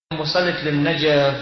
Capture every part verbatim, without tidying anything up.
وصلت للنجف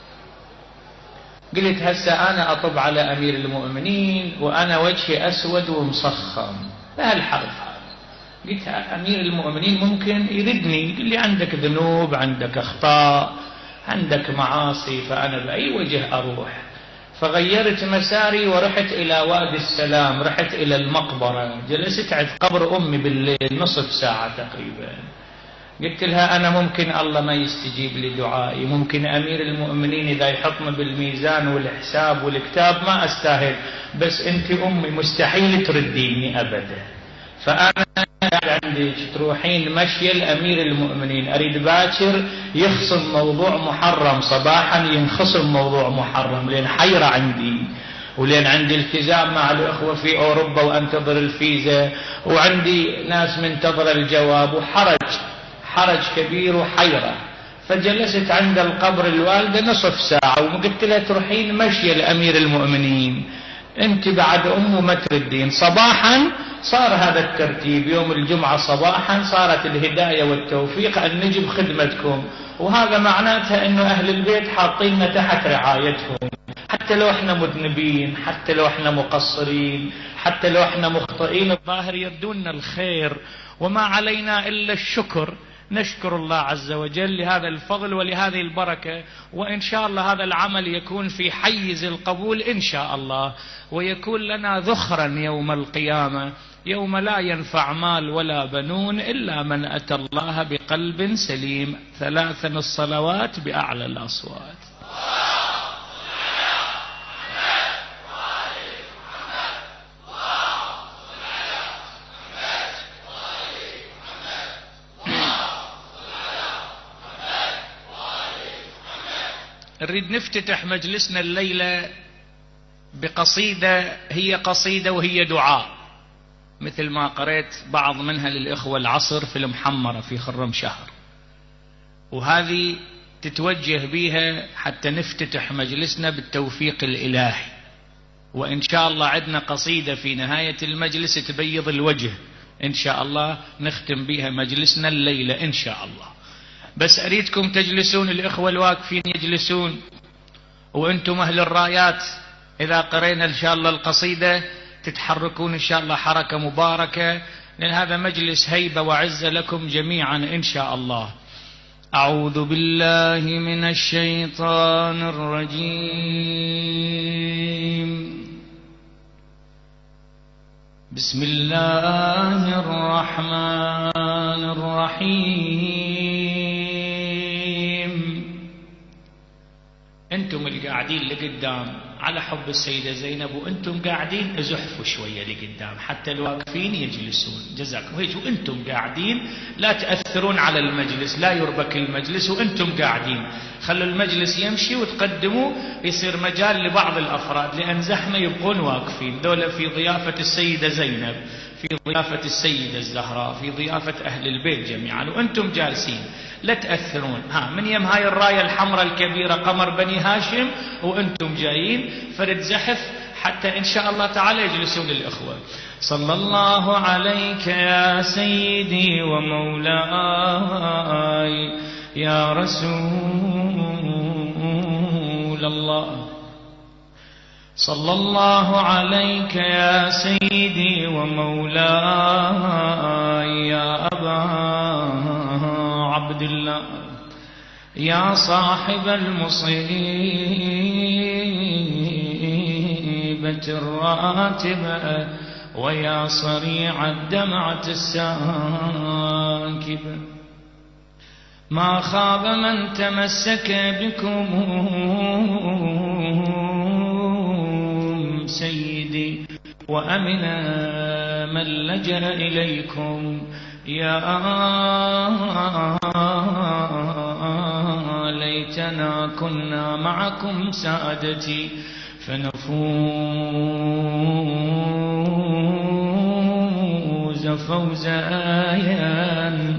قلت هسه أنا أطب على أمير المؤمنين وأنا وجهي أسود ومصخم بهالحرف هذا. قلت أمير المؤمنين ممكن يردني يقول لي عندك ذنوب، عندك أخطاء، عندك معاصي، فأنا بأي وجه أروح؟ فغيرت مساري ورحت إلى وادي السلام، رحت إلى المقبرة، جلست عند قبر أمي بالليل نصف ساعة تقريبا. قلت لها أنا ممكن الله ما يستجيب لدعائي، ممكن أمير المؤمنين إذا يحطني بالميزان والحساب والكتاب ما أستاهل، بس أنت أمي مستحيل ترديني أبدا. فأنا عندك تروحين مشي الأمير المؤمنين، أريد باكر يخصم موضوع محرم صباحا، ينخصم موضوع محرم لأن حيرة عندي، ولأن عندي التزام مع الأخوة في أوروبا وأنتظر الفيزا، وعندي ناس منتظر الجواب، وحرج حرج كبير وحيرة. فجلست عند القبر الوالدة نصف ساعة وقلت لها تروحين مشي الأمير المؤمنين، انت بعد أمه ما تردين. صباحا صار هذا الترتيب، يوم الجمعة صباحا صارت الهداية والتوفيق أن نجي بخدمتكم، وهذا معناتها أنه أهل البيت حاطيننا تحت رعايتهم، حتى لو احنا مذنبين، حتى لو احنا مقصرين، حتى لو احنا مخطئين، الظاهر يردون الخير، وما علينا إلا الشكر. نشكر الله عز وجل لهذا الفضل ولهذه البركة، وإن شاء الله هذا العمل يكون في حيز القبول إن شاء الله، ويكون لنا ذخرا يوم القيامة، يوم لا ينفع مال ولا بنون إلا من أتى الله بقلب سليم. ثلاثا الصلوات بأعلى الأصوات. نريد نفتتح مجلسنا الليلة بقصيدة، هي قصيدة وهي دعاء، مثل ما قرأت بعض منها للإخوة العصر في المحمرة في خرم شهر، وهذه تتوجه بها حتى نفتتح مجلسنا بالتوفيق الإلهي. وإن شاء الله عندنا قصيدة في نهاية المجلس تبيض الوجه، إن شاء الله نختم بها مجلسنا الليلة إن شاء الله. بس أريدكم تجلسون، الإخوة الواقفين يجلسون، وأنتم أهل الرايات إذا قرينا إن شاء الله القصيدة تتحركون إن شاء الله حركة مباركة، لأن هذا مجلس هيبة وعزة لكم جميعا إن شاء الله. أعوذ بالله من الشيطان الرجيم. بسم الله الرحمن الرحيم. انتم القاعدين لقدام على حب السيدة زينب، وانتم قاعدين ازحفوا شوية لقدام حتى الواقفين يجلسون، جزاكم هيك. وانتم قاعدين لا تأثرون على المجلس، لا يربك المجلس وانتم قاعدين، خلوا المجلس يمشي وتقدموا، يصير مجال لبعض الافراد، لان زحمة يبقون واقفين. دولة في ضيافة السيدة زينب، في ضيافة السيدة الزهراء، في ضيافة أهل البيت جميعا، وأنتم جالسين لا تأثرون. ها من يم هاي الراية الحمراء الكبيرة قمر بني هاشم، وأنتم جايين فرد زحف حتى إن شاء الله تعالى يجلسون الإخوة. صلى الله عليك يا سيدي ومولاي يا رسول الله، صلى الله عليك يا سيدي ومولاي يا أبا عبد الله، يا صاحب المصيبة الراتبة، ويا صريع الدمعة الساكبة. ما خاب من تمسك بكم سيدي، وأمن من لجأ إليكم، يا ليتنا كنا معكم سادتي فنفوز فوزا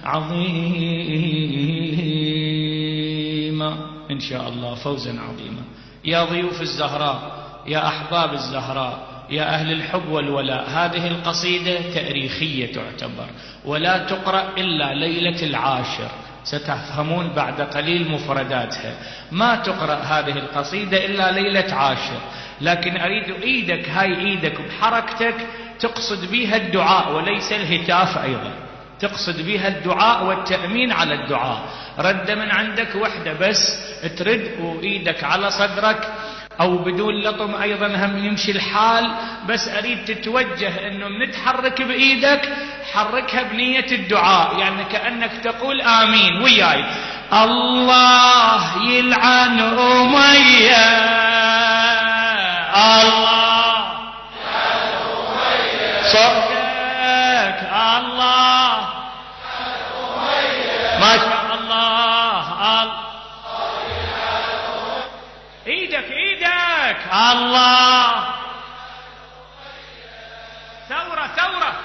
عظيما إن شاء الله، فوزا عظيما. يا ضيوف الزهراء، يا أحباب الزهراء، يا أهل الحب والولاء، هذه القصيدة تاريخية تعتبر، ولا تقرأ إلا ليلة العاشر ستفهمون بعد قليل مفرداتها. ما تقرأ هذه القصيدة إلا ليلة عاشر، لكن أريد إيدك، هاي إيدك بحركتك تقصد بها الدعاء وليس الهتاف، أيضا تقصد بها الدعاء والتأمين على الدعاء. رد من عندك وحدة بس ترد وإيدك على صدرك أو بدون لطم أيضا هم يمشي الحال، بس أريد تتوجه أنه من تحرك بإيدك حركها بنية الدعاء، يعني كأنك تقول آمين وياي. الله يلعن أمية، الله صدق، الله ما شاء الله، ايدك ايدك، الله ثورة ثورة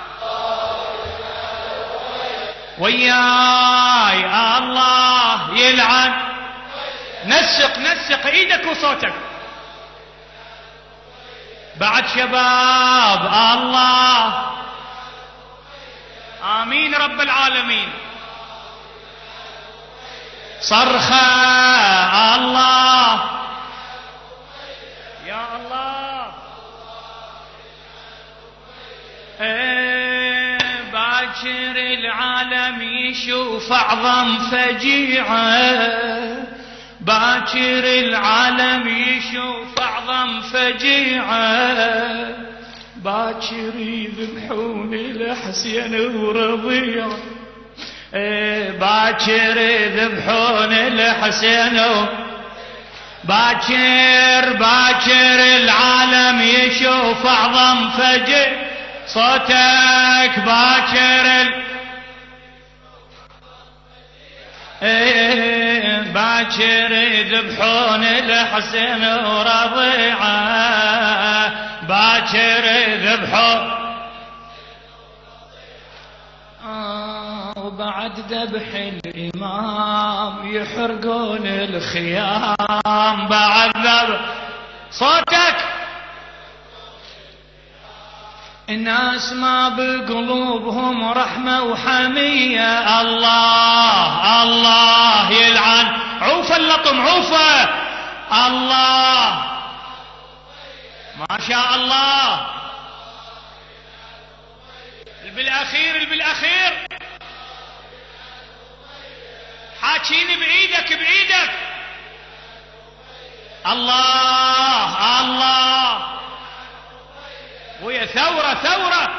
وياي، الله يلعن. نسق نسق ايدك وصوتك بعد شباب، الله آمين رب العالمين. صرخة الله يا الله. ايه باكر العالم يشوف اعظم فجيعة، باكر العالم يشوف اعظم فجيعة، باكر يذبحون الحسين ورضيع، ايه باكر يذبحون الحسين، باكر باكر العالم يشوف اعظم فجر. صوتك باكر ال... ايه باكر يذبحون الحسين ورضيعه، باكر يذبحون آه وبعد ذبح الإمام يحرقون الخيام، بعد ذبح. صوتك الناس ما بقلوبهم رحمة وحمية، الله الله يلعن. عوفة اللطم عوفة، الله ما شاء الله. بالاخير بالاخير حاكيني بايدك بايدك، الله الله ويا ثورة ثورة.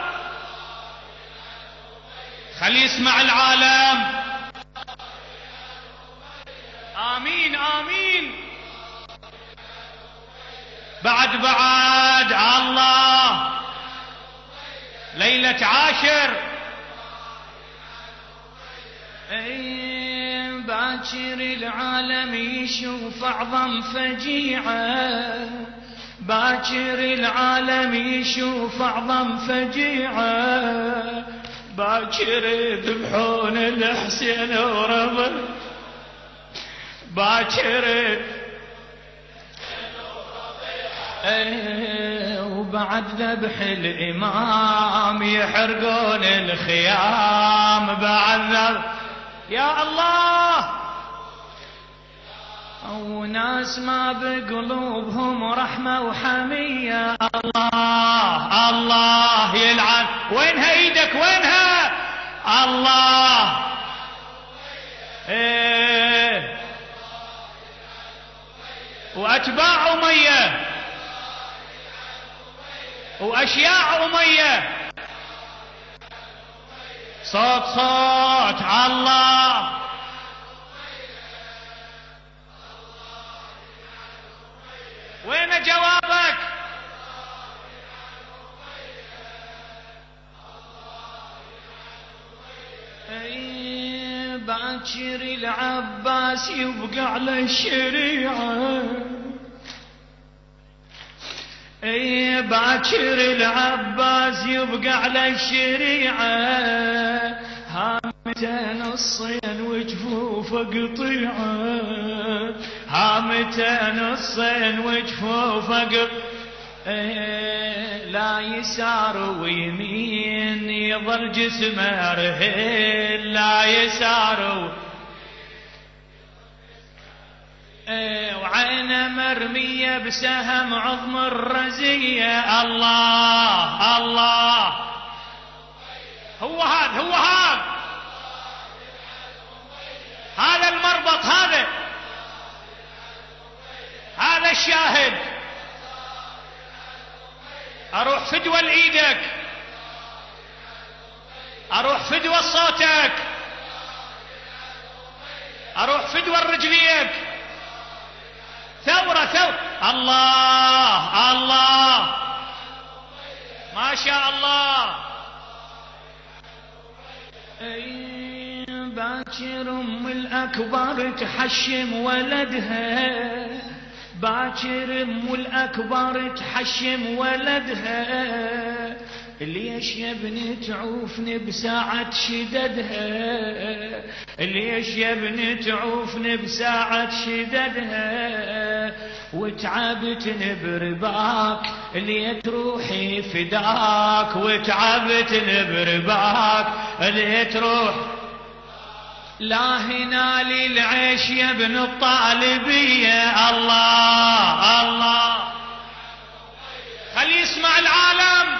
خلي يسمع العالم، آمين آمين. بعد بعد الله ليلة عاشر، ايه باكر العالم يشوف اعظم فجيعة، باكر العالم يشوف اعظم فجيعة، باكر يذبحون الحسين ورضا، باكر ايه وبعد ذبح الامام يحرقون الخيام، بعد ذبح يا الله. وناس ما بقلوبهم رحمة وحمية، الله الله يلعن. وينها ايدك وينها، الله ايه واتباع أمية واشياع أمية. صوت صوت الله، وين جوابك؟ اي باكر العباس يبقى على الشريعة، اي باكر العباس يبقى على الشريعة، هامتين الصين وجفوفه قطيعة، هامتين الصين وجفوفه قطيعة، لا يسار ويمين يظل جسمه رهيل، لا يسار وعينه مرمية بسهم عظم الرزية. الله الله، هو هذا هو هذا هذا المربط، هذا هذا الشاهد. أروح فدوى لإيدك، أروح فدوى لصوتك، أروح فدوى لرجليك. ثورة ثورة. الله الله، ما شاء الله. باكر أم الأكبر تحشم ولدها، باكر أم الأكبر تحشم ولدها. ليش يا ابني تعوفني بساعة شددها، ليش يا ابني تعوفني بساعة شددها. وتعبتني برباك ليه تروحي فداك، وتعبتني برباك ليه تروح. لا هنا للعيش يا ابن الطالبية. الله الله، خلي يسمع العالم.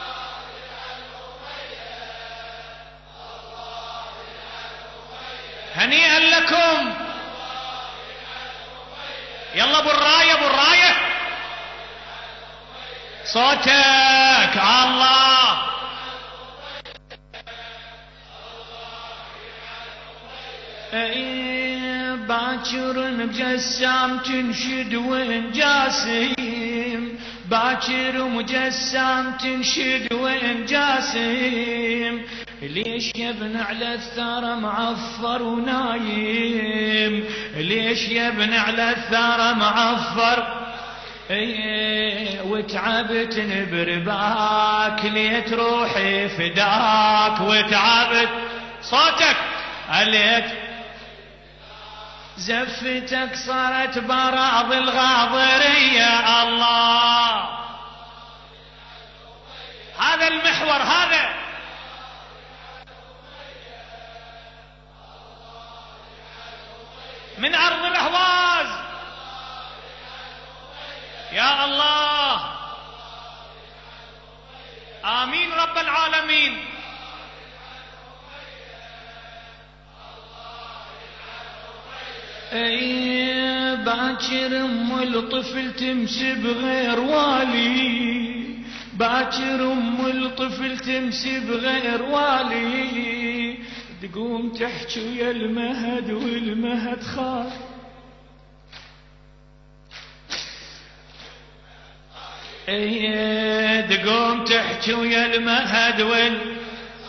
هنيئا لكم. يلا ابو الرايه ابو الرايه، صوتك. الله باكر مجسام تنشد وين جاسم، باكر مجسام تنشد وين جاسم. ليش يا ابن على الثرى معفر ونايم، ليش يا ابن على الثرى معفر. ايه وتعبتني برباك ليه تروحي فداك، وتعبت. صوتك عليك. زفتك صارت براض الغاضرية. الله، هذا المحور، هذا من أرض الأهواز. يا الله، آمين رب العالمين. اي باكر ام الطفل تمشي بغير والي، باكر ام الطفل تمشي بغير والي. تقوم تحكي ويا المهد والمهد خاف. ايه تقوم تحكي ويا المهد وال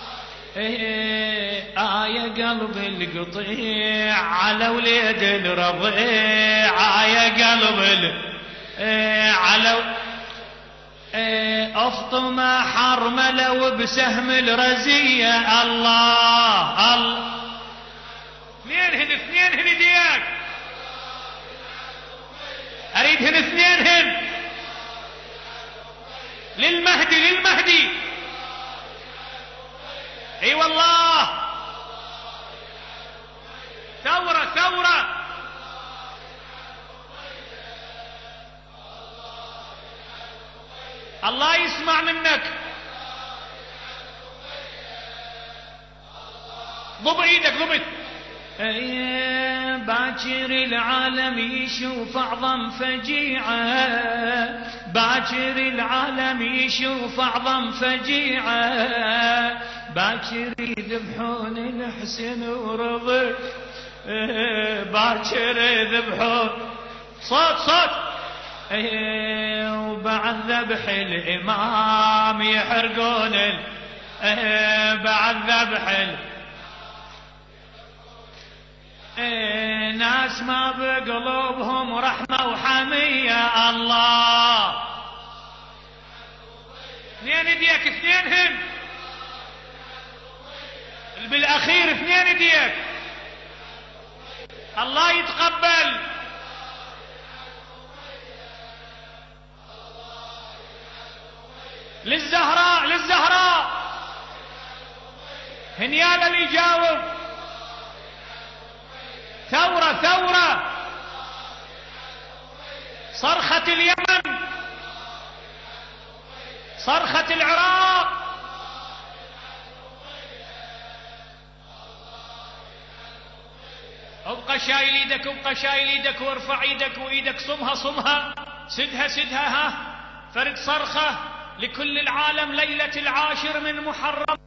ايه آية قلب القطيع على وليد الرضيع. آية قلب ايه على ايه افطم حرمله وبسهم الرزية. الله الله، اثنين هن اثنين هن دياك، اريد هن اثنين هن للمهدي للمهدي. اي والله، ثورة ثورة. الله يسمع منك. ضب ايدك ضبط. باكر العالم يشوف اعظم فجيعة، باكر العالم يشوف اعظم فجيعة. باكر يذبحون الحسن ورضي، باكر يذبحون. صوت صوت. وبعد ذبح الامام يحرقون بعد ذبح ناس ما بقلوبهم رحمة وحمية. الله، اثنين ايديك اثنين هن بالاخير، اثنين ايديك. الله يتقبل. للزهراء للزهراء، هنيال اللي يجاوب. ثورة ثورة. اليمن، صرخة العراق، ابقى شايل ايدك، ابقى شايل ايدك، وارفع ايدك وايدك صمها صمها، سدها سدها، ها فرد صرخة لكل العالم ليلة العاشر من محرم.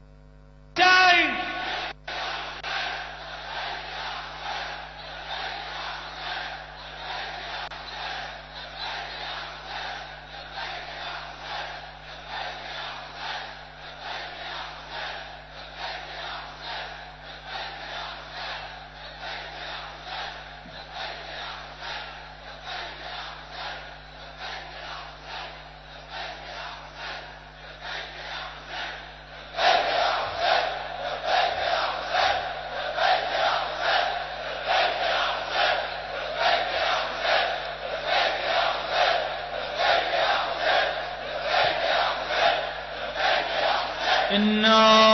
إنا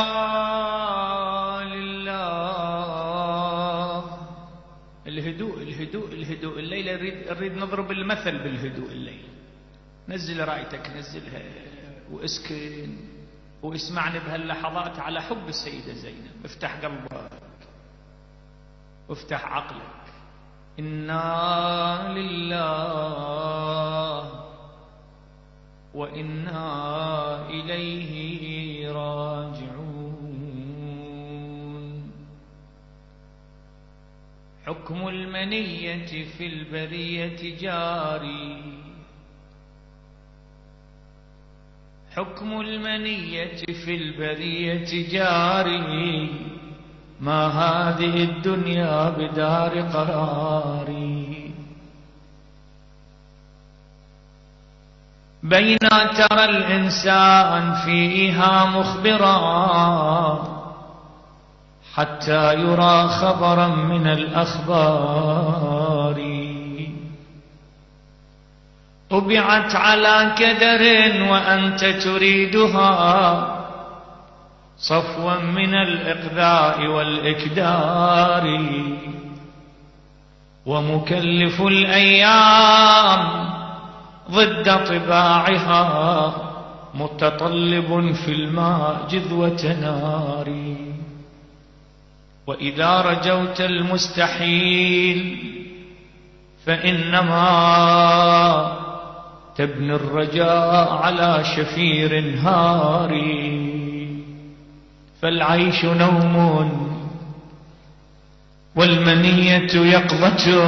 لله. الهدوء الهدوء الهدوء الليلة نريد نريد نضرب المثل بالهدوء الليلة. نزل رايتك، نزلها واسكن واسمعني بهاللحظات على حب السيدة زينب. افتح قلبك وافتح عقلك. إنا لله وإنا إليه راجعون. حكم المنية في البرية جاري، حكم المنية في البرية جاري، ما هذه الدنيا بدار قراري. بين ترى الإنسان فيها مخبرا، حتى يرى خبرا من الأخبار. طبعت على كدر وأنت تريدها، صفوا من الإقذاء والإكدار. ومكلف الأيام ضد طباعها، متطلب في الماء جذوة نار. وإذا رجوت المستحيل فإنما تبني الرجاء على شفير هاري. فالعيش نوم والمنية يقظة،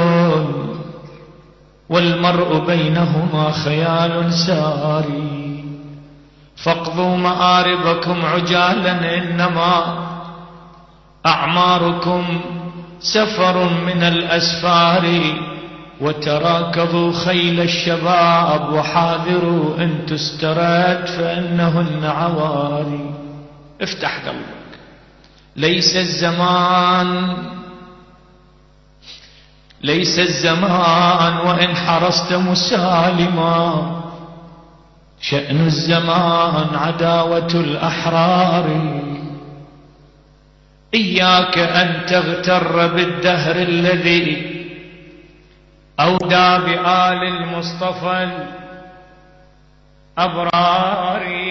والمرء بينهما خيال ساري. فاقضوا مآربكم عجالا، إنما أعماركم سفر من الأسفار. وتراكضوا خيل الشباب، وحاذروا إن تسترد فإنهن عواري. افتح قلبك. ليس الزمان ليس الزمان وإن حرصت مسالما، شأن الزمان عداوة الأحرار. إياك أن تغتر بالدهر الذي أودى بآل المصطفى الأبرار.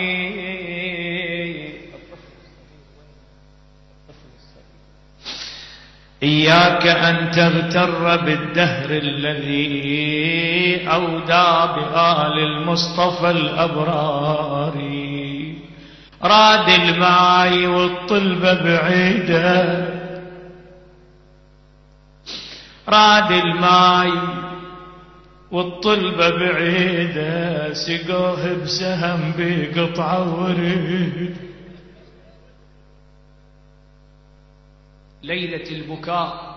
إياك أن تغتر بالدهر الذي أودى بآل المصطفى الأبرار. راد الماء والطلب بعيدة، راد الماء والطلب بعيدة، سقوه بسهم بقطعة وريد. ليلة البكاء،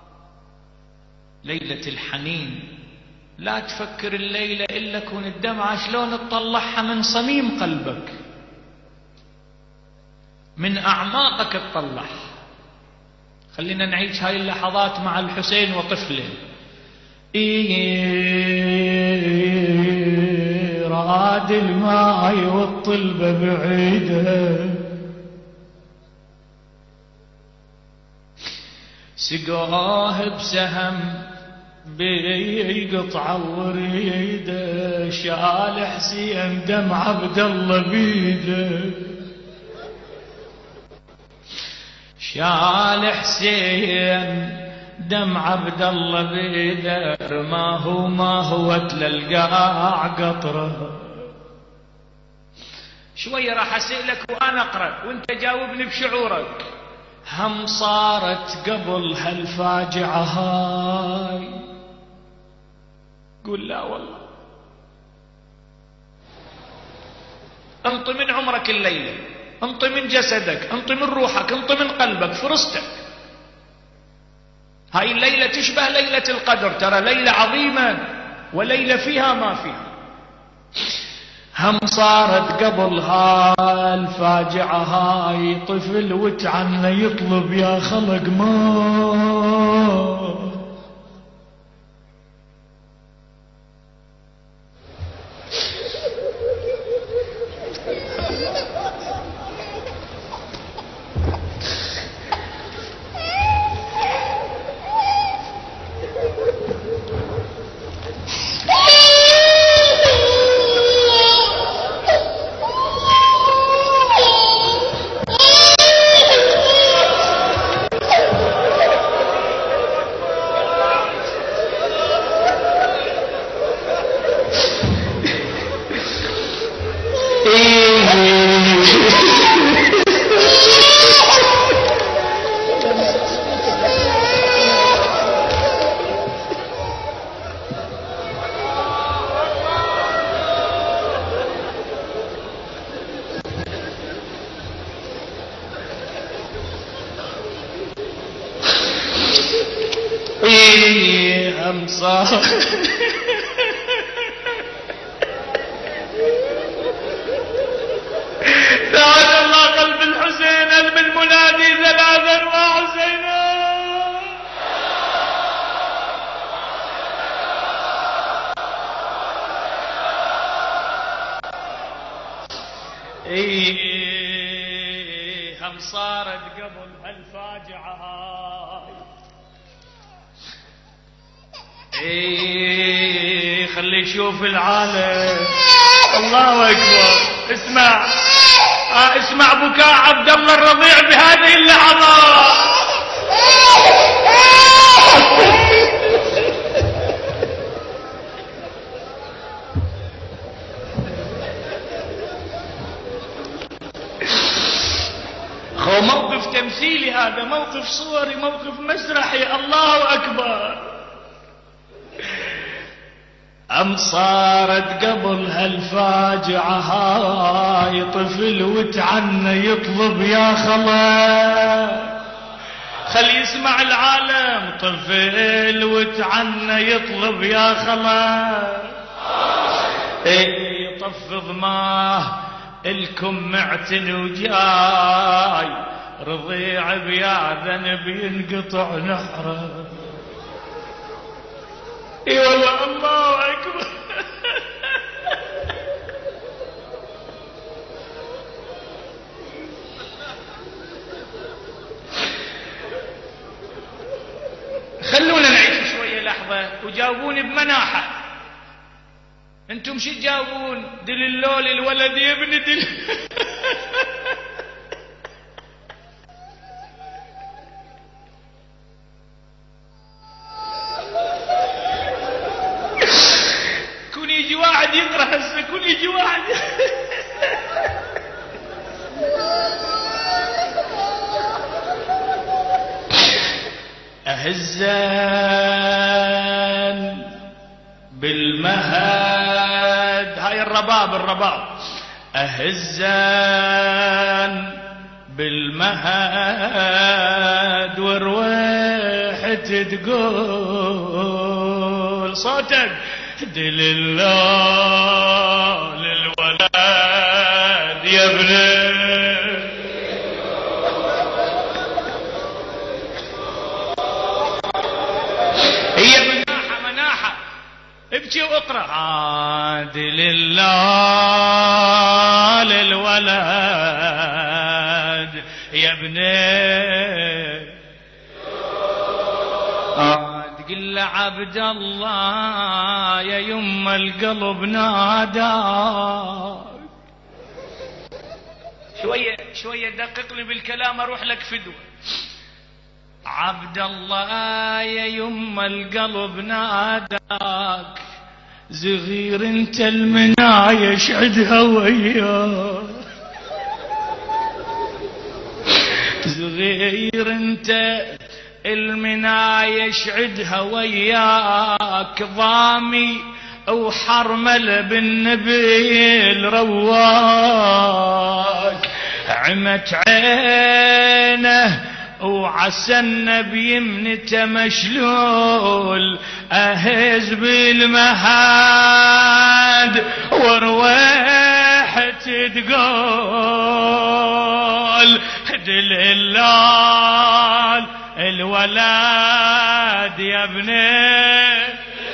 ليلة الحنين. لا تفكر الليلة إلا كون الدمعة شلون تطلعها من صميم قلبك، من أعماقك تطلعها. خلينا نعيش هاي اللحظات مع الحسين وطفله. إيه راد الماء والطلب بعيدة، سقوه بسهم بيقطع وريده شال حسين دم عبد الله بيده شال حسين دم عبد الله بيده ما هو ما هو تلقاع قطره. شوية راح أسألك وأنا أقرأ وأنت جاوبني بشعورك. هم صارت قبل هالفاجعة هاي؟ قول لا والله. انط من عمرك الليلة، انط من جسدك، انط من روحك، انط من قلبك، فرصتك. هاي الليلة تشبه ليلة القدر، ترى ليلة عظيمة وليلة فيها ما فيها. هم صارت قبل هالفاجعة هاي طفل وتعنى يطلب يا خلق ما هم صار دعا الله قلب الحسين قلب المنادي ثلاثا وحسينا. ايه هم صارت قبل هالفاجعة هاي. ايه خلي يشوف العالم. الله اكبر. اسمع آه اسمع بكاء عبد الله الرضيع بهذه اللحظات. خو موقف تمثيلي هذا، موقف صوري، موقف مسرحي. الله اكبر. أم صارت قبل هالفاجعة هاي طفل وتعنى يطلب يا خلا. خلي يسمع العالم. طفل وتعنى يطلب يا خلا. ايه طفض ماه الكم معتن وجاي رضيع بيا ذنب ينقطع نحره. اي والله. الله اكبر. خلونا نعيش شويه لحظه وجاوبوني بمناحه. انتم شو تجاوبون؟ دل اللول الولد يا ابن دل. واحد يقرأ هسه كل يجي واحد. أهزان بالمهد. هاي الرباب الرباب. أهزان بالمهد ورويحة تقول صوتك دل الله للولد يا ابني. هي مناحة مناحة. ابكي واقرأ. دل الله للولد يا ابني. قل له عبد الله يا يما القلب ناداك. شوية شوية دقق لي بالكلام أروح لك فدوة. عبد الله يا يما القلب ناداك، صغير انت المنايا شعدها وياك، صغير انت المنايا شعدها وياك، ضامي وحرمل بالنبيل رواك، عمت عينه وعسى النبي يمنته مشلول، اهز بالمهاد ورويحت تقول دلال الولاد يا ابني،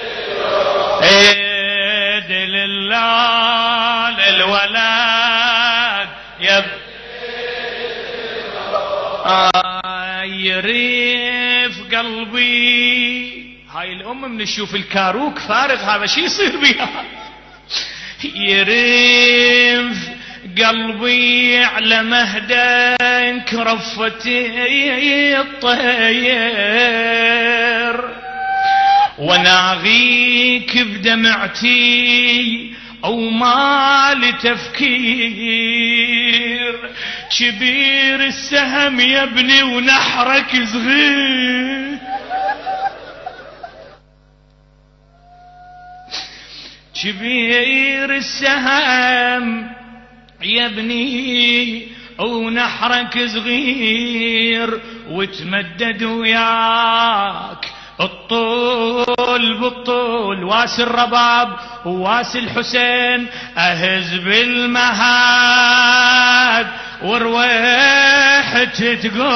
دلال الولاد يا ابني، يريف قلبي. هاي الأم من تشوف الكاروك فارغ هذا شي يصير بها، يريف قلبي على مهدك رفتي الطير، وناغيك بدمعتي أو ما لتفكير، كبير السهم يا ابني ونحرك صغير، كبير السهم يا ابني ونحرك صغير، وتمدد وياك الطول بالطول، واس الرباب وواس الحسين، اهز بالمهاد ورويحت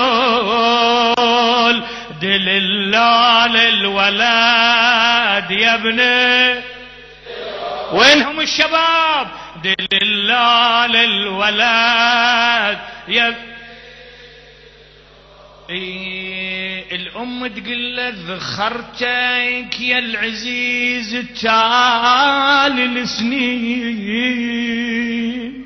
تقول دلال الولاد يا ابني. وينهم الشباب؟ دلال الولاد يا إيه. الأم تقول له ذخرتك يا العزيز التالي السنين،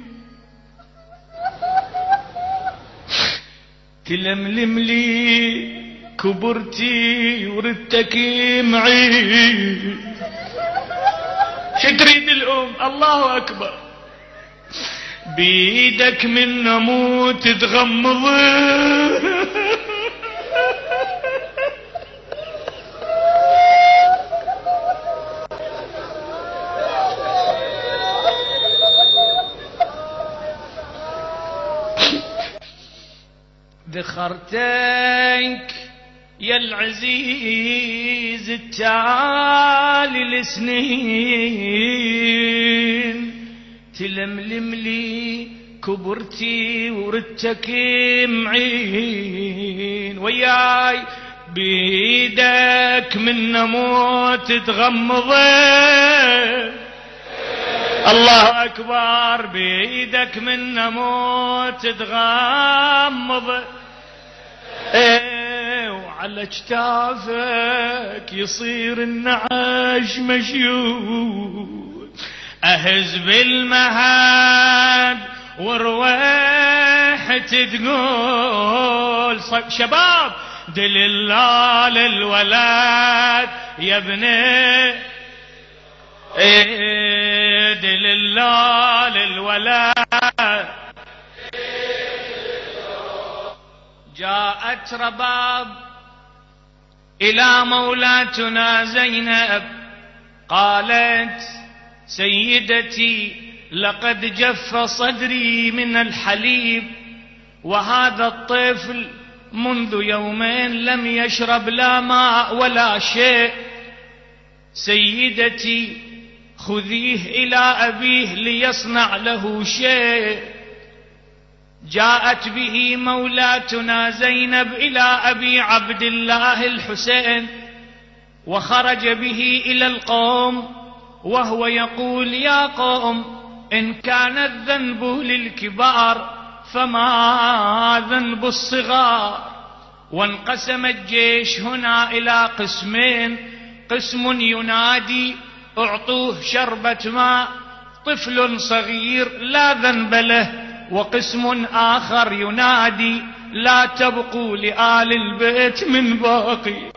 تلملم لي كبرتي وردتك معي. شو تريد الأم؟ الله أكبر. بيدك من نموت تغمض، ذخرتك يا العزيز التالي السنين، تلملم لي كبرتي وردتك معين، وياي بيدك من نموت تغمض. الله أكبر. بيدك من نموت تغمض، ايه وعلى اجتافك يصير النعاش مشيود، اهز بالمهاد ورويحت تقول شباب دلال الولاد يا ابني، ايه دلال الولاد. جاءت رباب إلى مولاتنا زينب، قالت سيدتي لقد جف صدري من الحليب، وهذا الطفل منذ يومين لم يشرب لا ماء ولا شيء، سيدتي خذيه إلى أبيه ليصنع له شيء. جاءت به مولاتنا زينب إلى أبي عبد الله الحسين، وخرج به إلى القوم وهو يقول يا قوم إن كان الذنب للكبار فما ذنب الصغار، وانقسم الجيش هنا إلى قسمين، قسم ينادي اعطوه شربة ماء طفل صغير لا ذنب له، وقسم آخر ينادي لا تبقوا لآل البيت من باقي.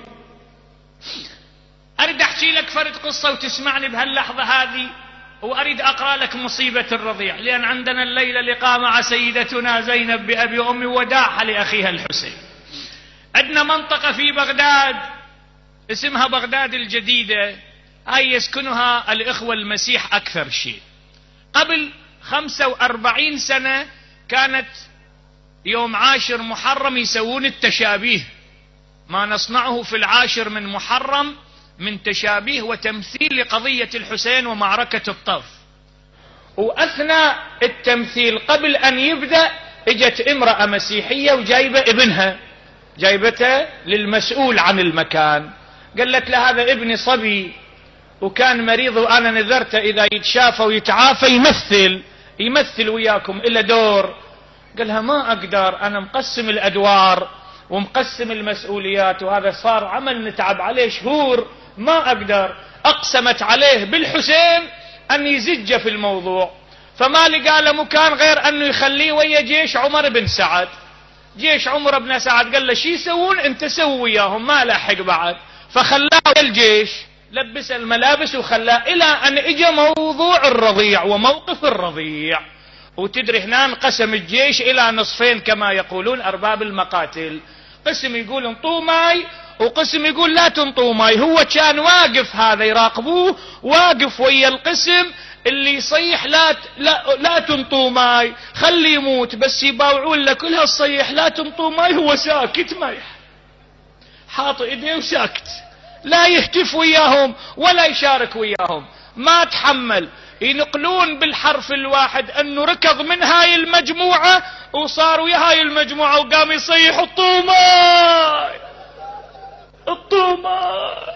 أريد أحكي لك فرد قصة وتسمعني بهاللحظة هذه، وأريد أقرأ لك مصيبة الرضيع، لأن عندنا الليلة لقاء مع سيدتنا زينب بأبي وأمي وداعها لأخيها الحسين. عندنا منطقة في بغداد اسمها بغداد الجديدة، هاي يسكنها الإخوة المسيح أكثر شيء. قبل خمسة وأربعين سنة كانت يوم عاشر محرم يسوون التشابيه، ما نصنعه في العاشر من محرم من تشابيه وتمثيل لقضية الحسين ومعركة الطف. وأثناء التمثيل قبل أن يبدأ اجت امرأة مسيحية وجايبة ابنها، جايبته للمسؤول عن المكان، قالت له هذا ابني صبي وكان مريض وأنا نذرت إذا يتشافى ويتعافى يمثل يمثل وياكم إلا دور. قالها ما أقدر، أنا مقسم الأدوار ومقسم المسؤوليات وهذا صار عمل نتعب عليه شهور، ما أقدر. أقسمت عليه بالحسين أن يزج في الموضوع، فما لقى له مكان غير أنه يخليه ويا جيش عمر بن سعد. جيش عمر بن سعد قال له شي يسوون انت سووا وياهم ما لحق بعد، فخلاه الجيش لبس الملابس وخلاه إلى أن اجى موضوع الرضيع وموقف الرضيع. وتدري هنا انقسم الجيش إلى نصفين كما يقولون أرباب المقاتل، قسم يقول انطوا ماي وقسم يقول لا تنطوا ماي. هو كان واقف هذا يراقبوه، واقف ويا القسم اللي يصيح لا لا, لا تنطوا ماي خلي يموت، بس يباوعون له كل هالصيح لا تنطوا ماي هو ساكت، ما حاط ايديه وساكت، لا يهتف وياهم ولا يشارك وياهم. ما تحمل ينقلون بالحرف الواحد انه ركض من هاي المجموعة وصار ويا هاي المجموعة وقام يصيح الطوماي الطوماي.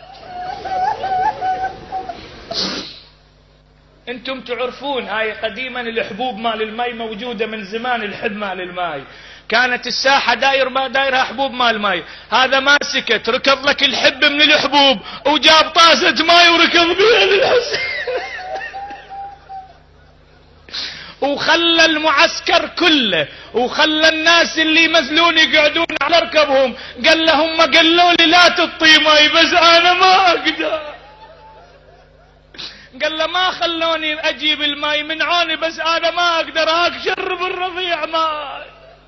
انتم تعرفون هاي قديما الحبوب مال الماي موجودة من زمان، الحب مال الماي كانت الساحة داير ما دايرها حبوب مال ماي. هذا ما سكت، ركض لك الحب من الحبوب وجاب طاسة ماي وركض بها للحسين وخلى المعسكر كله وخلى الناس اللي يمثلون يقعدون على ركبهم. قال لهم قالوا لي لا تطي ماي بس انا ما اقدر. قال له ما خلوني اجيب الماي من عوني بس انا ما اقدر، هاك شرب الرضيع ماي.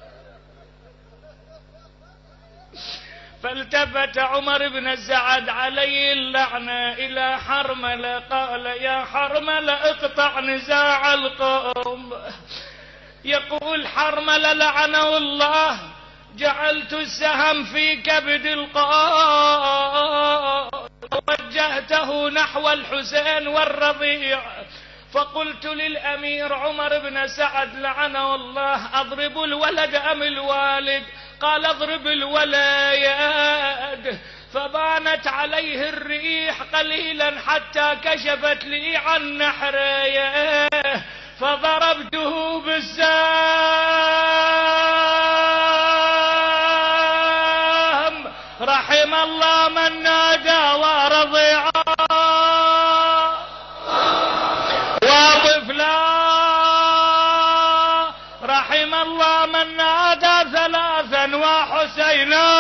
فالتفت عمر بن سعد عليه اللعنة إلى حرملة قال يا حرملة اقطع نزاع القوم. يقول حرملة لعنه الله جعلت السهم في كبد القوم ووجهته نحو الحسين والرضيع، فقلت للأمير عمر بن سعد لعنه الله أضرب الولد أم الوالد؟ قال اضرب الولد. فبانت عليه الريح قليلا حتى كشفت لي عن نحريه، فضربته بالسهم. رحم الله من نادى ورضع وطفلا، رحم الله من نادى ثلاثا وحسينا.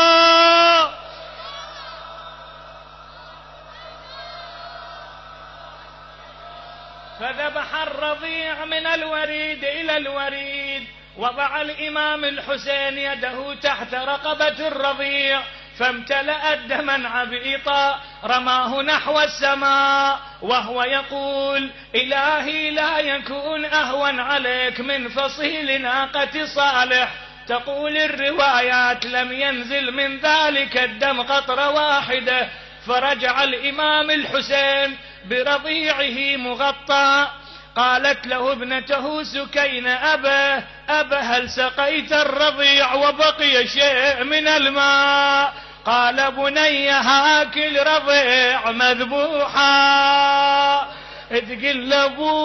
فذبح الرضيع من الوريد إلى الوريد، وضع الإمام الحسين يده تحت رقبة الرضيع فامتلأت دما عبيطا، رماه نحو السماء وهو يقول إلهي لا يكون أهون عليك من فصيل ناقة صالح. تقول الروايات لم ينزل من ذلك الدم قطرة واحدة. فرجع الإمام الحسين برضيعه مغطى. قالت له ابنته سكينة أبا أبا هل سقيت الرضيع وبقي شيء من الماء؟ قال بني هاكل رضيع مذبوحا. تقول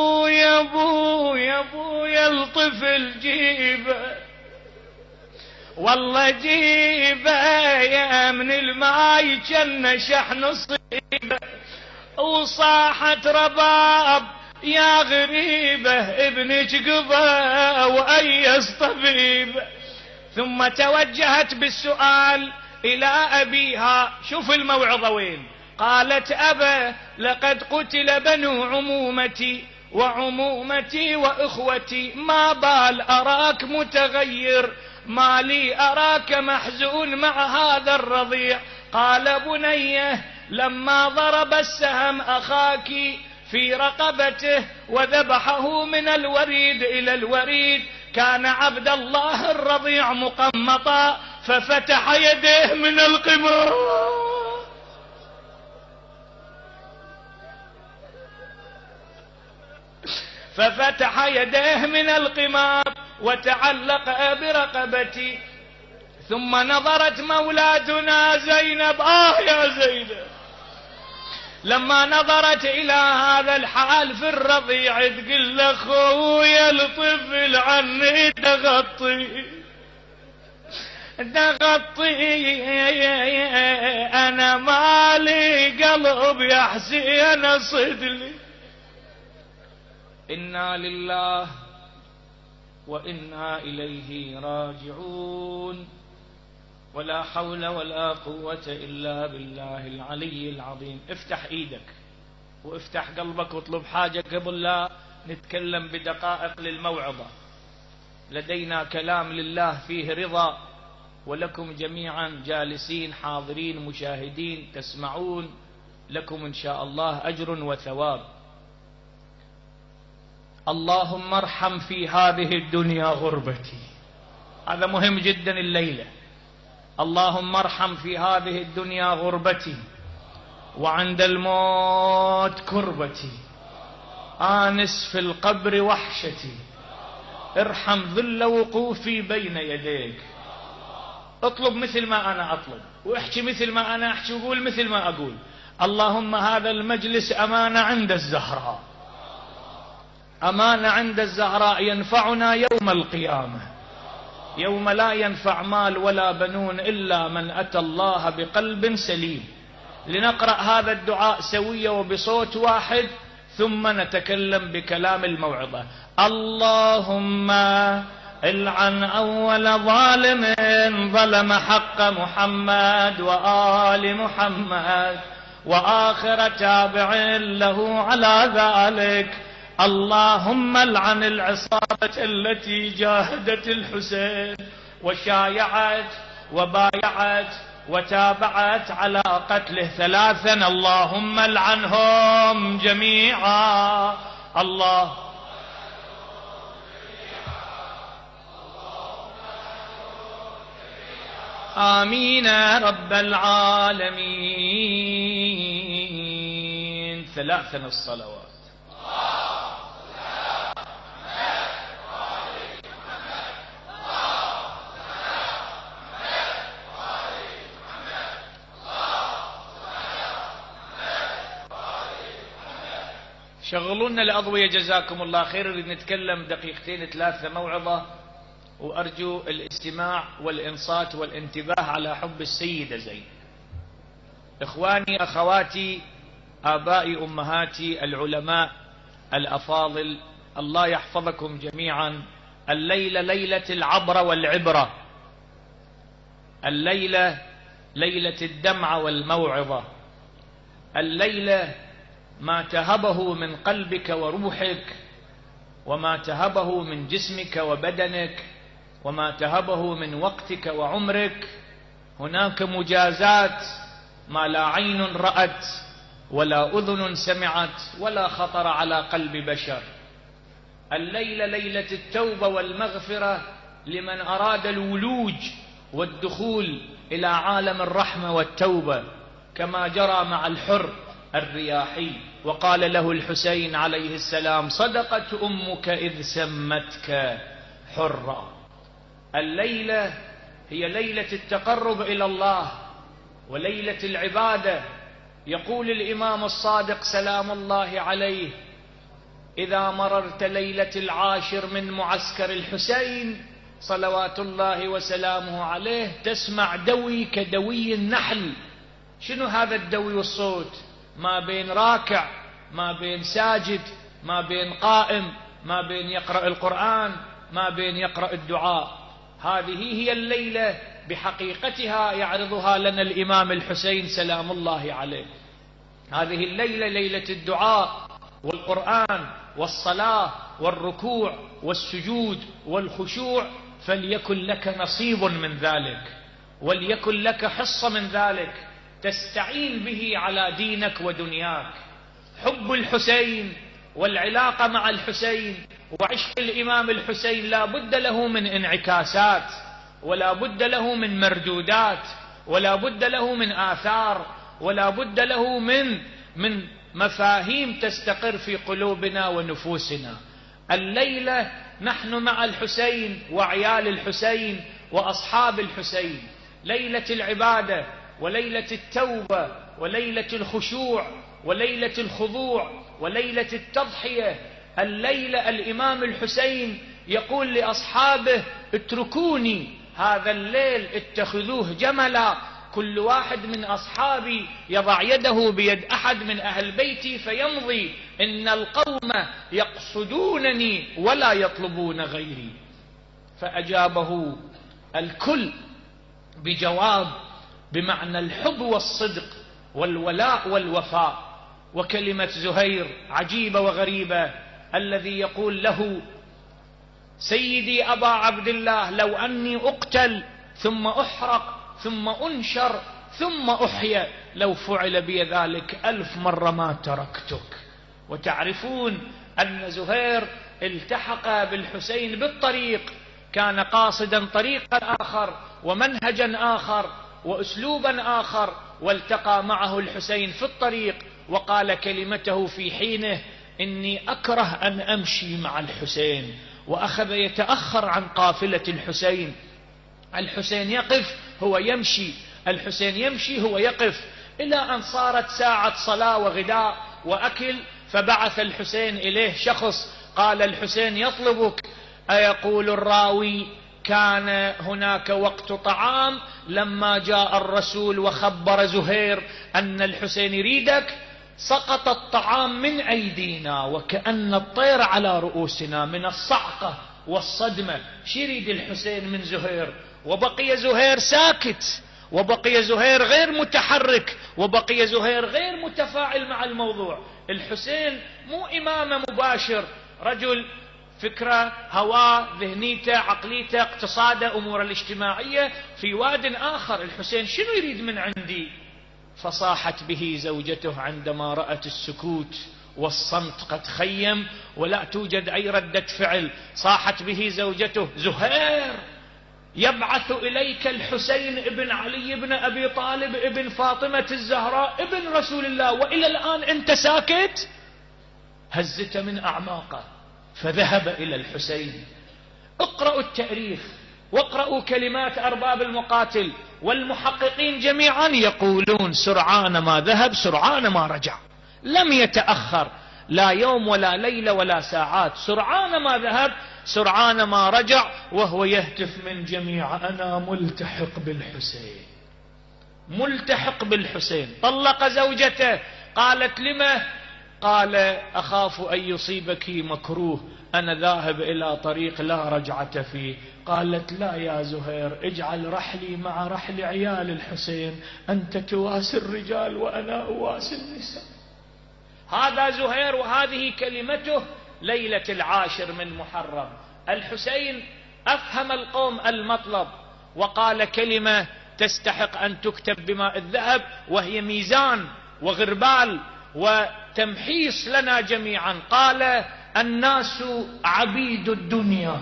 ابويا ابويا ابويا الطفل جيبه والله جيبه من الماي كان شحن نصيبه، وصاحت رباب يا غريبة ابنك قضى وأيس طبيبه. ثم توجهت بالسؤال إلى أبيها، شوف الموعظة وين. قالت أبا لقد قتل بنو عمومتي وعمومتي وإخوتي، ما بال أراك متغير، ما لي أراك محزون مع هذا الرضيع. قال بنيه لما ضرب السهم أخاك في رقبته وذبحه من الوريد إلى الوريد، كان عبد الله الرضيع مقمطا ففتح يديه من القمار ففتح يديه من القمار وتعلق برقبتي. ثم نظرت مولاتنا زينب، آه يا زينب، لما نظرت إلى هذا الحال في الرضيع تقول له خويا الطفل عني تغطي تغطي، أنا مالي قلب يا حسين صدلي. إنا لله وإنا إليه راجعون، ولا حول ولا قوة إلا بالله العلي العظيم. افتح ايدك وافتح قلبك واطلب حاجة قبل لا نتكلم بدقائق للموعظة. لدينا كلام لله فيه رضا، ولكم جميعا جالسين حاضرين مشاهدين تسمعون، لكم إن شاء الله أجر وثواب. اللهم ارحم في هذه الدنيا غربتي، هذا مهم جدا الليلة. اللهم ارحم في هذه الدنيا غربتي، وعند الموت كربتي، آنس في القبر وحشتي، ارحم ذل وقوفي بين يديك. اطلب مثل ما أنا أطلب، واحكي مثل ما أنا أحكي، وقول مثل ما أقول. اللهم هذا المجلس أمانة عند الزهراء، أمانة عند الزهراء ينفعنا يوم القيامة، يوم لا ينفع مال ولا بنون إلا من أتى الله بقلب سليم. لنقرأ هذا الدعاء سويا وبصوت واحد، ثم نتكلم بكلام الموعظة. اللهم العن أول ظالم ظلم حق محمد وآل محمد، وآخر تابع له على ذلك. اللهم العن العصابة التي جاهدت الحسين وشايعت وبايعت وتابعت على قتله ثلاثا، اللهم العنهم جميعا. الله آمين رب العالمين. ثلاثا الصلوات. شغلونا الأضوية جزاكم الله خير. نتكلم دقيقتين ثلاثة موعظة، وأرجو الاستماع والإنصات والانتباه على حب السيدة زينب. إخواني أخواتي آبائي أمهاتي العلماء الأفاضل، الله يحفظكم جميعا. الليلة ليلة العبرة والعبرة، الليلة ليلة الدمعة والموعظة، الليلة ما تهبه من قلبك وروحك، وما تهبه من جسمك وبدنك، وما تهبه من وقتك وعمرك. هناك مجازات ما لا عين رأت ولا أذن سمعت ولا خطر على قلب بشر. الليلة ليلة التوبة والمغفرة لمن أراد الولوج والدخول إلى عالم الرحمة والتوبة، كما جرى مع الحر الرياحي. وقال له الحسين عليه السلام: صدقت أمك إذ سمتك حرا. الليلة هي ليلة التقرب إلى الله وليلة العبادة. يقول الإمام الصادق سلام الله عليه: إذا مررت ليلة العاشر من معسكر الحسين صلوات الله وسلامه عليه تسمع دوي كدوي النحل. شنو هذا الدوي والصوت؟ ما بين راكع، ما بين ساجد، ما بين قائم، ما بين يقرأ القرآن، ما بين يقرأ الدعاء. هذه هي الليلة بحقيقتها يعرضها لنا الإمام الحسين سلام الله عليه. هذه الليلة ليلة الدعاء والقرآن والصلاة والركوع والسجود والخشوع، فليكن لك نصيب من ذلك، وليكن لك حصة من ذلك تستعين به على دينك ودنياك. حب الحسين والعلاقة مع الحسين وعشق الإمام الحسين لا بد له من انعكاسات، ولا بد له من مردودات، ولا بد له من آثار، ولا بد له من من مفاهيم تستقر في قلوبنا ونفوسنا. الليلة نحن مع الحسين وعيال الحسين وأصحاب الحسين، ليلة العبادة وليلة التوبة وليلة الخشوع وليلة الخضوع وليلة التضحية. الليلة الإمام الحسين يقول لأصحابه: اتركوني هذا الليل، اتخذوه جملا، كل واحد من أصحابي يضع يده بيد أحد من أهل بيتي فيمضي، إن القوم يقصدونني ولا يطلبون غيري. فأجابه الكل بجواب بمعنى الحب والصدق والولاء والوفاء. وكلمة زهير عجيبة وغريبة، الذي يقول له: سيدي أبا عبد الله، لو أني أقتل ثم أحرق ثم أنشر ثم أحيا لو فعل بي ذلك ألف مرة ما تركتك. وتعرفون أن زهير التحق بالحسين بالطريق، كان قاصدا طريقا آخر ومنهجا آخر وأسلوبا آخر، والتقى معه الحسين في الطريق وقال كلمته في حينه: إني أكره أن أمشي مع الحسين. وأخذ يتأخر عن قافلة الحسين. الحسين يقف هو يمشي، الحسين يمشي هو يقف، إلى أن صارت ساعة صلاة وغداء وأكل، فبعث الحسين إليه شخص قال: الحسين يطلبك. أيقول الراوي: كان هناك وقت طعام لما جاء الرسول وخبر زهير أن الحسين يريدك، سقط الطعام من أيدينا وكأن الطير على رؤوسنا من الصعقة والصدمة. شو يريد الحسين من زهير؟ وبقي زهير ساكت، وبقي زهير غير متحرك، وبقي زهير غير متفاعل مع الموضوع. الحسين مو إمام مباشر، رجل فكرة، هواه، ذهنيته، عقليته، اقتصاده، أمور الاجتماعية في واد آخر. الحسين شنو يريد من عندي؟ فصاحت به زوجته عندما رأت السكوت والصمت قد خيم ولا توجد أي ردة فعل. صاحت به زوجته: زهير، يبعث إليك الحسين ابن علي ابن أبي طالب ابن فاطمة الزهراء ابن رسول الله، وإلى الآن أنت ساكت؟ هزت من أعماقه فذهب إلى الحسين. اقرأوا التاريخ واقرأوا كلمات أرباب المقاتل والمحققين جميعا يقولون: سرعان ما ذهب سرعان ما رجع، لم يتأخر لا يوم ولا ليلة ولا ساعات، سرعان ما ذهب سرعان ما رجع، وهو يهتف من جميع: أنا ملتحق بالحسين، ملتحق بالحسين. طلق زوجته، قالت: لما؟ قال: أخاف أن يصيبك مكروه، أنا ذاهب إلى طريق لا رجعة فيه. قالت: لا يا زهير، اجعل رحلي مع رحل عيال الحسين، أنت تواسي الرجال وأنا أواسي النساء. هذا زهير، وهذه كلمته ليلة العاشر من محرم. الحسين أفهم القوم المطلب وقال كلمة تستحق أن تكتب بماء الذهب، وهي ميزان وغربال وتمحيص لنا جميعا. قال: الناس عبيد الدنيا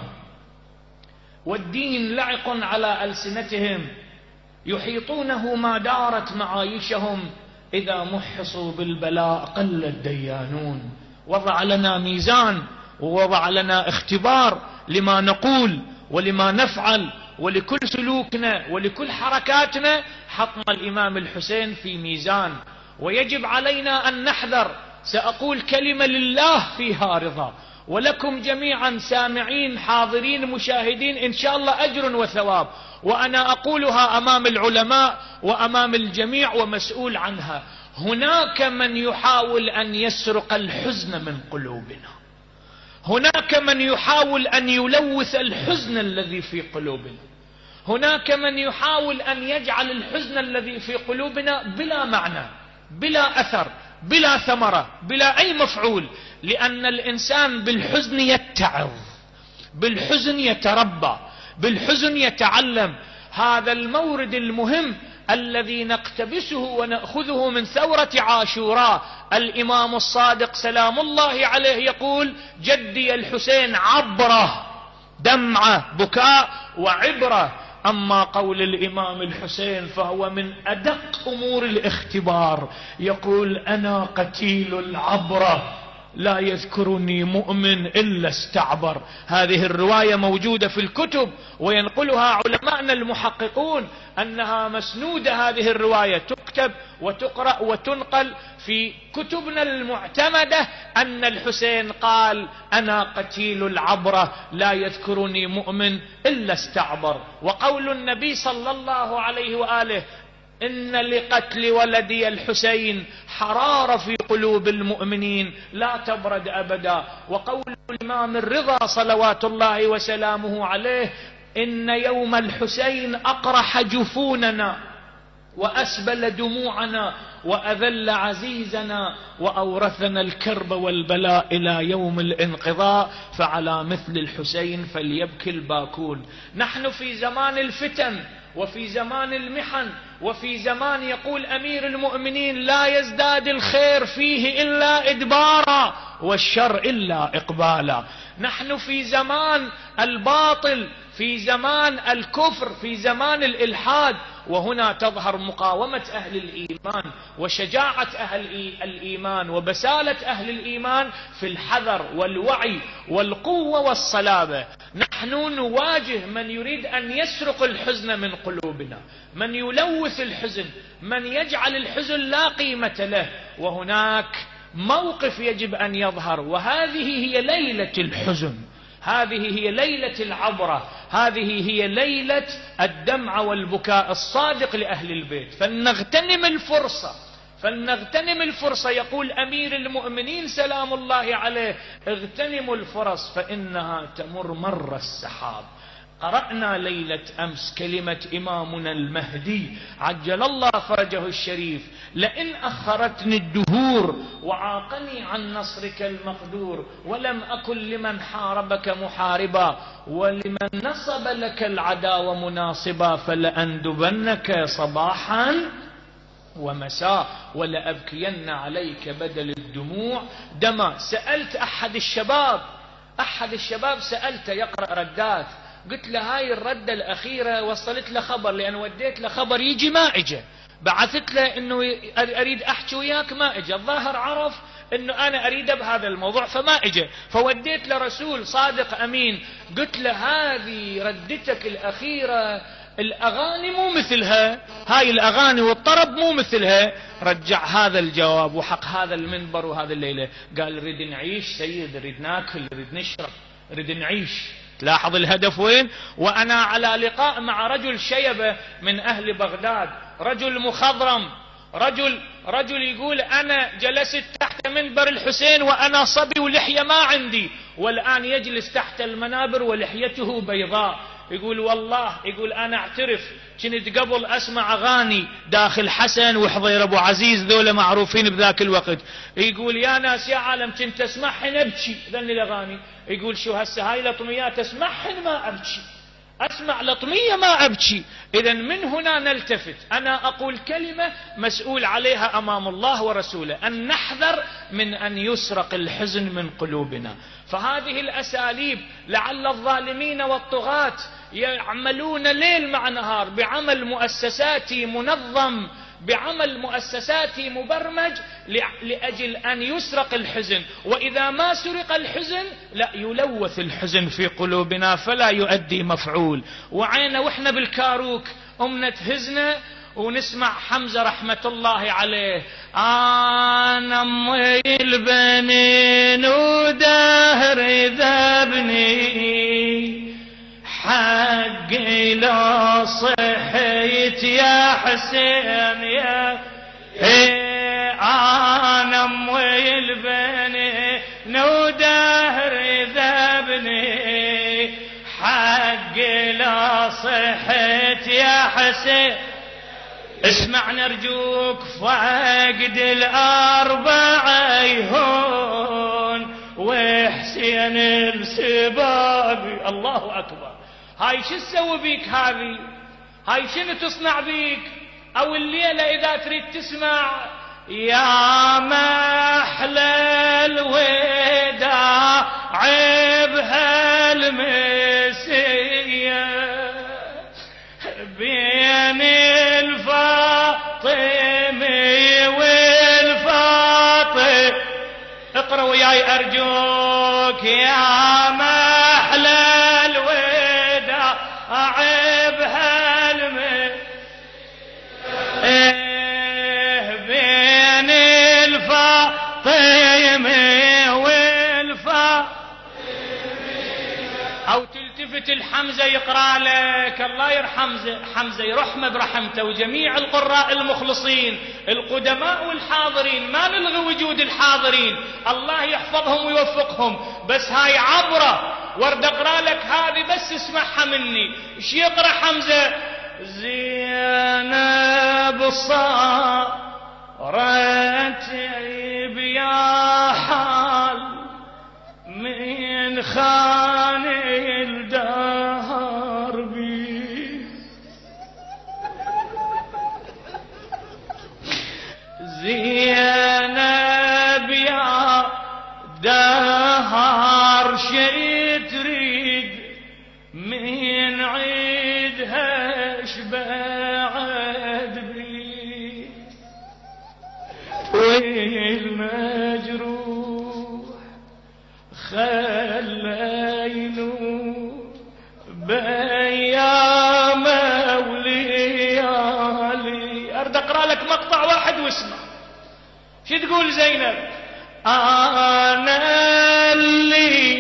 والدين لعق على ألسنتهم، يحيطونه ما دارت معايشهم، إذا محصوا بالبلاء قل الديانون. وضع لنا ميزان ووضع لنا اختبار لما نقول ولما نفعل ولكل سلوكنا ولكل حركاتنا. حط الإمام الحسين في ميزان، ويجب علينا أن نحذر. سأقول كلمة لله فيها رضا، ولكم جميعا سامعين حاضرين مشاهدين إن شاء الله أجر وثواب، وأنا أقولها أمام العلماء وأمام الجميع ومسؤول عنها. هناك من يحاول أن يسرق الحزن من قلوبنا، هناك من يحاول أن يلوث الحزن الذي في قلوبنا، هناك من يحاول أن يجعل الحزن الذي في قلوبنا بلا معنى، بلا أثر، بلا ثمرة، بلا أي مفعول، لأن الإنسان بالحزن يتعظ، بالحزن يتربى، بالحزن يتعلم. هذا المورد المهم الذي نقتبسه ونأخذه من ثورة عاشوراء. الإمام الصادق سلام الله عليه يقول: جدي الحسين عبرة، دمعة، بكاء وعبرة. أما قول الإمام الحسين فهو من أدق أمور الاختبار، يقول: أنا قتيل العبرة لا يذكرني مؤمن إلا استعبر. هذه الرواية موجودة في الكتب وينقلها علماءنا المحققون أنها مسنودة. هذه الرواية تكتب وتقرأ وتنقل في كتبنا المعتمدة أن الحسين قال: أنا قتيل العبرة لا يذكرني مؤمن إلا استعبر. وقول النبي صلى الله عليه وآله: إن لقتل ولدي الحسين حرارة في قلوب المؤمنين لا تبرد أبدا. وقول الإمام الرضا صلوات الله وسلامه عليه: إن يوم الحسين أقرح جفوننا وأسبل دموعنا وأذل عزيزنا وأورثنا الكرب والبلاء إلى يوم الانقضاء، فعلى مثل الحسين فليبكي الباكون. نحن في زمان الفتن وفي زمان المحن وفي زمان يقول أمير المؤمنين: لا يزداد الخير فيه إلا إدبارا والشر إلا إقبالا. نحن في زمان الباطل، في زمان الكفر، في زمان الإلحاد، وهنا تظهر مقاومة أهل الإيمان وشجاعة أهل الإيمان وبسالة أهل الإيمان في الحذر والوعي والقوة والصلابة. نحن نواجه من يريد أن يسرق الحزن من قلوبنا، من يلوث الحزن، من يجعل الحزن لا قيمة له. وهناك موقف يجب أن يظهر، وهذه هي ليلة الحزن، هذه هي ليلة العبرة، هذه هي ليلة الدمع والبكاء الصادق لأهل البيت. فلنغتنم الفرصة، فلنغتنم الفرصة. يقول أمير المؤمنين سلام الله عليه: اغتنموا الفرص فإنها تمر مر السحاب. قرأنا ليلة أمس كلمة إمامنا المهدي عجل الله فرجه الشريف: لئن أخرتني الدهور وعاقني عن نصرك المقدور ولم أكن لمن حاربك محاربا ولمن نصب لك العداوة مناصبا فلأندبنك صباحا ومساء ولأبكين عليك بدل الدموع دما. سألت أحد الشباب، أحد الشباب سألته يقرأ ردات، قلت له: هاي الردة الأخيرة وصلت له خبر، لأن وديت له خبر يجي ما إجا، بعثت له إنه أريد أحكي وياك ما إجا، الظاهر عرف إنه أنا أريد بهذا الموضوع فما إجا، فوديت له رسول صادق أمين. قلت له: هذه ردتك الأخيرة الأغاني مو مثلها، هاي الأغاني والطرب مو مثلها. رجع هذا الجواب وحق هذا المنبر وهذا الليلة. قال: نريد نعيش سيد، نريد ناكل، نريد نشرب، نريد نعيش. تلاحظ الهدف وين؟ وأنا على لقاء مع رجل شيبة من أهل بغداد، رجل مخضرم، رجل رجل يقول: أنا جلست تحت منبر الحسين وأنا صبي ولحية ما عندي، والآن يجلس تحت المنابر ولحيته بيضاء. يقول: والله، يقول أنا أعترف كنت قبل أسمع أغاني داخل حسن وحضير أبو عزيز، ذولا معروفين بذاك الوقت. يقول: يا ناس يا عالم كنت أسمعهن أبكي ذني الأغاني. يقول: شو هسه هاي لطميات أسمعهن ما أبكي، أسمع لطمية ما أبكي. إذا من هنا نلتفت. أنا أقول كلمة مسؤول عليها أمام الله ورسوله، أن نحذر من أن يسرق الحزن من قلوبنا. فهذه الأساليب لعل الظالمين والطغاة يعملون ليل مع نهار بعمل مؤسساتي منظم، بعمل مؤسساتي مبرمج لأجل أن يسرق الحزن. وإذا ما سرق الحزن لا يلوث الحزن في قلوبنا فلا يؤدي مفعول. وعينا وإحنا بالكاروك أمنا تهزنا ونسمع حمزة رحمة الله عليه: أنا أمي البنين ودهري حسين يا إيه أنا أمي البني ودهري ذبني حق لا صحت يا حسين. اسمع نرجوك فقد الأربعة يهون وحسين السبابي. الله أكبر. هاي شو تسوي بيك؟ هذه هاي شنو تصنع بيك؟ أو الليلة إذا تريد تسمع يا محلى الوداع عبها المسية بين الفاطمي والفاطمي. اقرأ وياي أرجوك يا محلى الوداع عبها المسية بين الفاطمي والفاطمي. أو تلتفت الحمزة يقرأ لك الله يرحم حمزة يرحمه برحمته وجميع القراء المخلصين القدماء والحاضرين، ما نلغي وجود الحاضرين، الله يحفظهم ويوفقهم، بس هاي عبرة ورد اقرأ لك هذه بس اسمعها مني. ايش يقرأ حمزة؟ زينب صارت عيب يا حال من خان الدهر بي زينب يا دهر شي تريد من عيدها شبعد بي والمجروح خلينو بيام وليالي. ارد اقرا لك مقطع واحد واسمع شو تقول زينب. انا اللي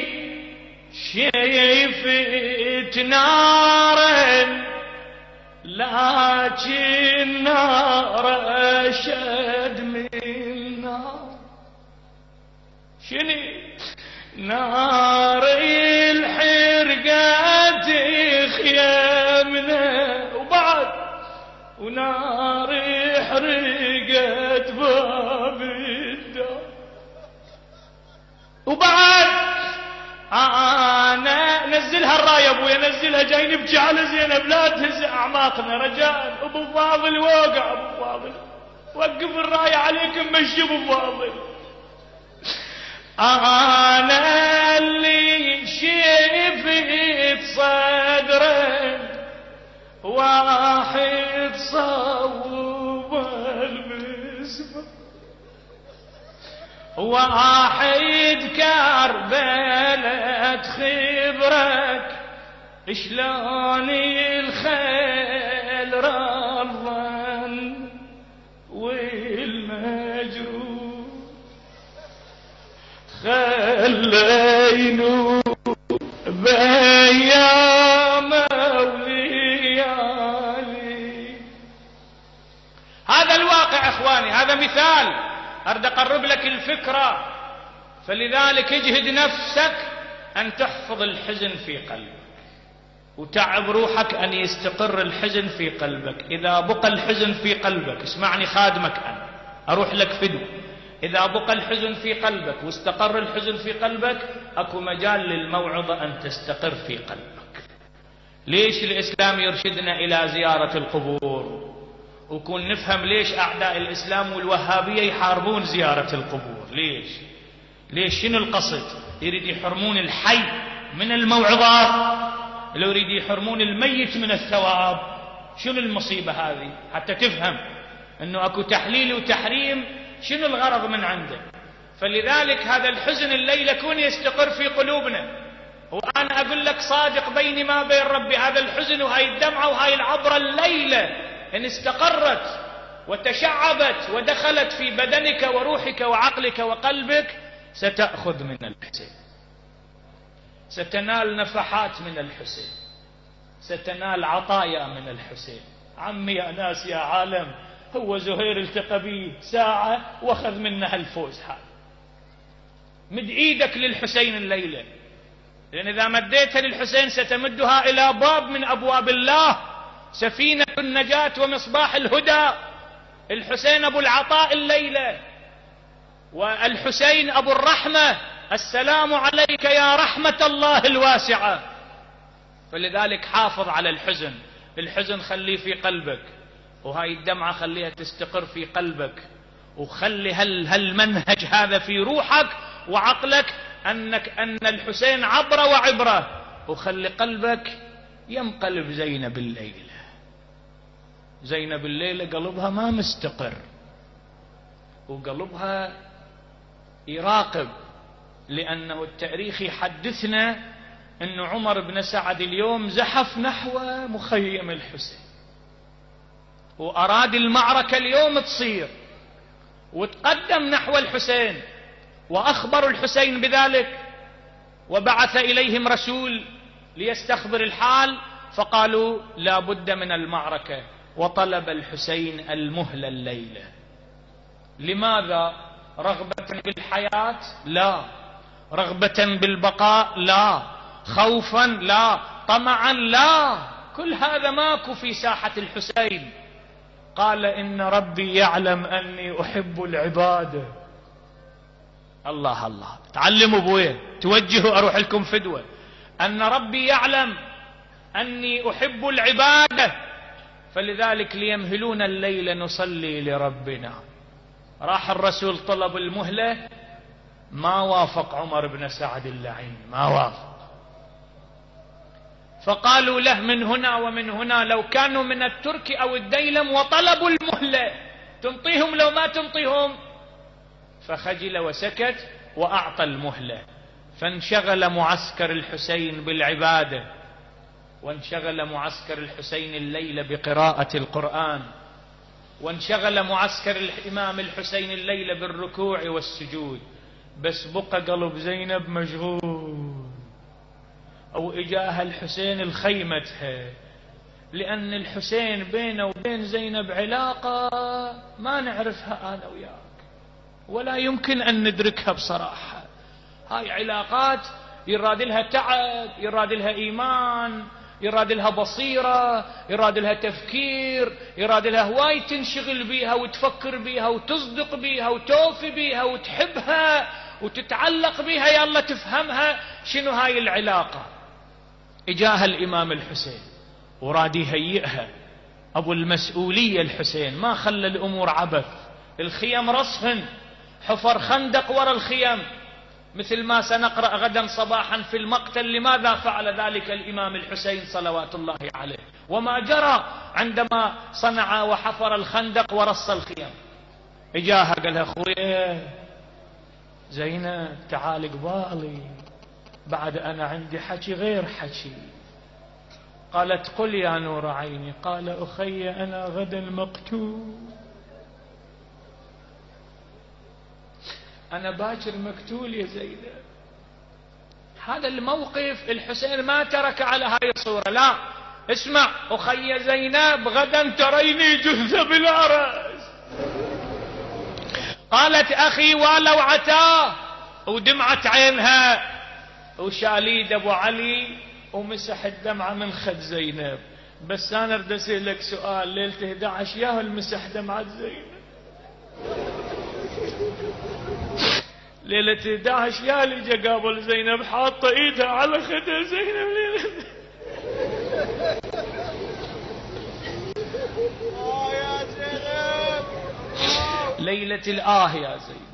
شايفت نارا لكن نار اشد من نار. شنو؟ نار الحرقة خيامنا وبعد ونار حرقت باب الدار وبعد انا نزلها الرايه ابويا نزلها جاي نبكي على زينب لا تهز اعماقنا رجاء. ابو فاضل وقع ابو فاضل وقف الرايه عليكم مشي ابو فاضل. انا اللي شفت صدرك واحد صوب المسمار واحد كربلة خبرك شلون الخيل رضن والمجروح خلينو بيام وليالي. هذا الواقع اخواني، هذا مثال اريد اقرب لك الفكرة. فلذلك اجهد نفسك ان تحفظ الحزن في قلبك وتعب روحك ان يستقر الحزن في قلبك. اذا بقى الحزن في قلبك، اسمعني خادمك انا اروح لك فدو، إذا بقى الحزن في قلبك واستقر الحزن في قلبك أكو مجال للموعظة أن تستقر في قلبك. ليش الإسلام يرشدنا إلى زيارة القبور؟ وكون نفهم ليش أعداء الإسلام والوهابية يحاربون زيارة القبور. ليش؟ ليش؟ شنو القصد؟ يريد يحرمون الحي من الموعظات، لو يريد يحرمون الميت من الثواب. شنو المصيبة هذه؟ حتى تفهم أنه أكو تحليل وتحريم شنو الغرض من عنده. فلذلك هذا الحزن الليلة كون يستقر في قلوبنا. وأنا أقول لك صادق بيني ما بين ربي، هذا الحزن وهاي الدمعة وهاي العبرة الليلة إن استقرت وتشعبت ودخلت في بدنك وروحك وعقلك وقلبك ستأخذ من الحسين، ستنال نفحات من الحسين، ستنال عطايا من الحسين. عمي يا ناس يا عالم، هو زهير التقى به ساعة واخذ منها الفوز. هذا مد ايدك للحسين الليلة، لأن إذا مديتها للحسين ستمدها إلى باب من أبواب الله، سفينة النجاة ومصباح الهدى. الحسين أبو العطاء الليلة، والحسين أبو الرحمة، السلام عليك يا رحمة الله الواسعة. فلذلك حافظ على الحزن، الحزن خليه في قلبك، وهاي الدمعة خليها تستقر في قلبك، وخلي هال هالمنهج هذا في روحك وعقلك، أنك أن الحسين عبرة وعبرة، وخلي قلبك ينقلب زينب الليلة. زينب الليلة قلبها ما مستقر، وقلبها يراقب، لأنه التاريخ يحدثنا أن عمر بن سعد اليوم زحف نحو مخيم الحسين، وأراد المعركة اليوم تصير، وتقدم نحو الحسين، وأخبر الحسين بذلك، وبعث إليهم رسول ليستخبر الحال، فقالوا لا بد من المعركة، وطلب الحسين المهلة الليلة. لماذا؟ رغبة بالحياة؟ لا. رغبة بالبقاء؟ لا. خوفا؟ لا. طمعا؟ لا. كل هذا ماكو في ساحة الحسين. قال إن ربي يعلم أني أحب العبادة. الله الله، تعلموا بويه، توجهوا، أروح لكم فدوة. أن ربي يعلم أني أحب العبادة، فلذلك ليمهلون الليل نصلي لربنا. راح الرسول طلب المهلة، ما وافق عمر بن سعد اللعين، ما وافق. فقالوا له من هنا ومن هنا، لو كانوا من الترك أو الديلم وطلبوا المهلة تنطيهم لو ما تنطيهم؟ فخجل وسكت وأعطى المهلة. فانشغل معسكر الحسين بالعبادة، وانشغل معسكر الحسين الليلة بقراءة القرآن، وانشغل معسكر الإمام الحسين الليلة بالركوع والسجود. بس بقى قلب زينب مشغول، أو إجاها الحسين الخيمتها، لأن الحسين بينه وبين زينب علاقة ما نعرفها أنا وياك، ولا يمكن أن ندركها بصراحة. هاي علاقات يراد لها تعب، يراد لها إيمان، يراد لها بصيرة، يراد لها تفكير، يراد لها هواي تنشغل بيها وتفكر بيها وتصدق بيها وتوفي بيها وتحبها وتتعلق بيها، يلا تفهمها شنو هاي العلاقة. إجاها الإمام الحسين وراد يهيئها، أبو المسؤولية الحسين، ما خلى الأمور عبث. الخيم رصهن، حفر خندق وراء الخيم، مثل ما سنقرأ غدا صباحا في المقتل لماذا فعل ذلك الإمام الحسين صلوات الله عليه، وما جرى عندما صنع وحفر الخندق ورص الخيم. إجاها قال لها خويا زينب تعال قبالي، بعد أنا عندي حكي غير حكي. قالت قل يا نور عيني. قال أخي أنا غدا مقتول، أنا باكر مقتول يا زينب. هذا الموقف الحسين ما ترك على هاي الصورة، لا، اسمع أخي زينب غدا تريني جثة بلا رأس. قالت أخي ولو عتاه، ودمعت عينها، وشاليد أبو علي ومسح الدمعة من خد زينب. بس أنا أريد أسألك سؤال، ليلة إحدى عشر ياهو المسح دمعة زينب؟ ليلة إحدى عشر يا اللي جا قابل زينب حاطة إيدها على خدها زينب ليلة آه يا زينب، ليلة الآه يا زينب.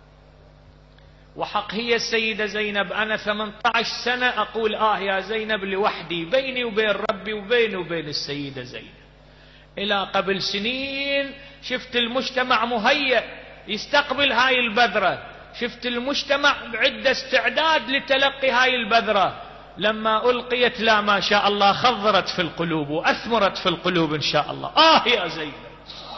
وحق هي السيدة زينب، أنا ثمانية عشر سنة أقول آه يا زينب لوحدي، بيني وبين ربي وبيني وبين السيدة زينب. إلى قبل سنين شفت المجتمع مهيأ يستقبل هاي البذرة، شفت المجتمع بعدة استعداد لتلقي هاي البذرة. لما ألقيت لا ما شاء الله خضرت في القلوب وأثمرت في القلوب إن شاء الله. آه يا زينب.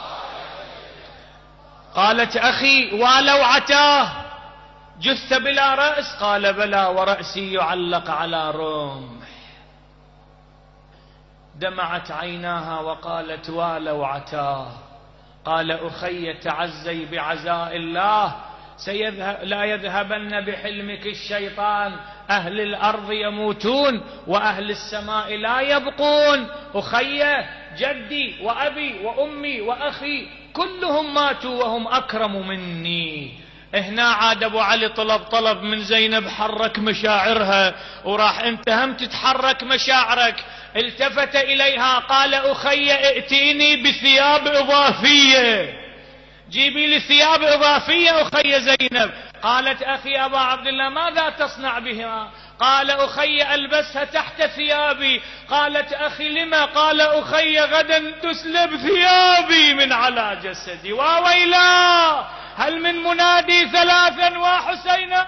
قالت أخي ولو عتاه جث بلا رأس؟ قال بلى ورأسي يعلق على رمح. دمعت عيناها وقالت والو عتاه. قال أخي تعزي بعزاء الله، سيذهب لا يذهبن بحلمك الشيطان، أهل الأرض يموتون وأهل السماء لا يبقون. أخي جدي وأبي وأمي وأخي كلهم ماتوا وهم أكرم مني. هنا عاد أبو علي طلب طلب من زينب، حرك مشاعرها، وراح أنت هم تتحرك مشاعرك. التفت إليها قال أخي ائتيني بثياب إضافية، جيبي لي ثياب إضافية أخي زينب. قالت أخي أبا عبد الله ماذا تصنع بها؟ قال أخي ألبسها تحت ثيابي. قالت أخي لما؟ قال أخي غدا تسلب ثيابي من على جسدي. وويلا هل من منادي ثلاثا وحسينا؟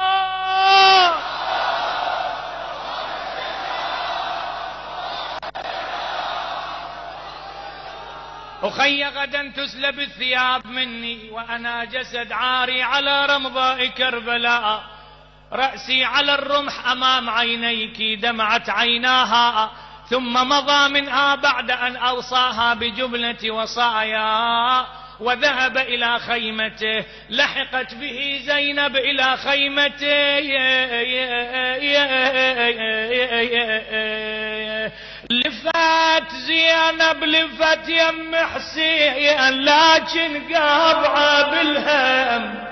أخي غدا تسلب الثياب مني وأنا جسد عاري على رمضاء كربلاء، رأسي على الرمح أمام عينيك. دمعت عيناها ثم مضى منها بعد أن أوصاها بجملة وصايا وذهب إلى خيمته. لحقت به زينب إلى خيمته، لفت زينب لفت يم حسين لكن قابعة بالهم،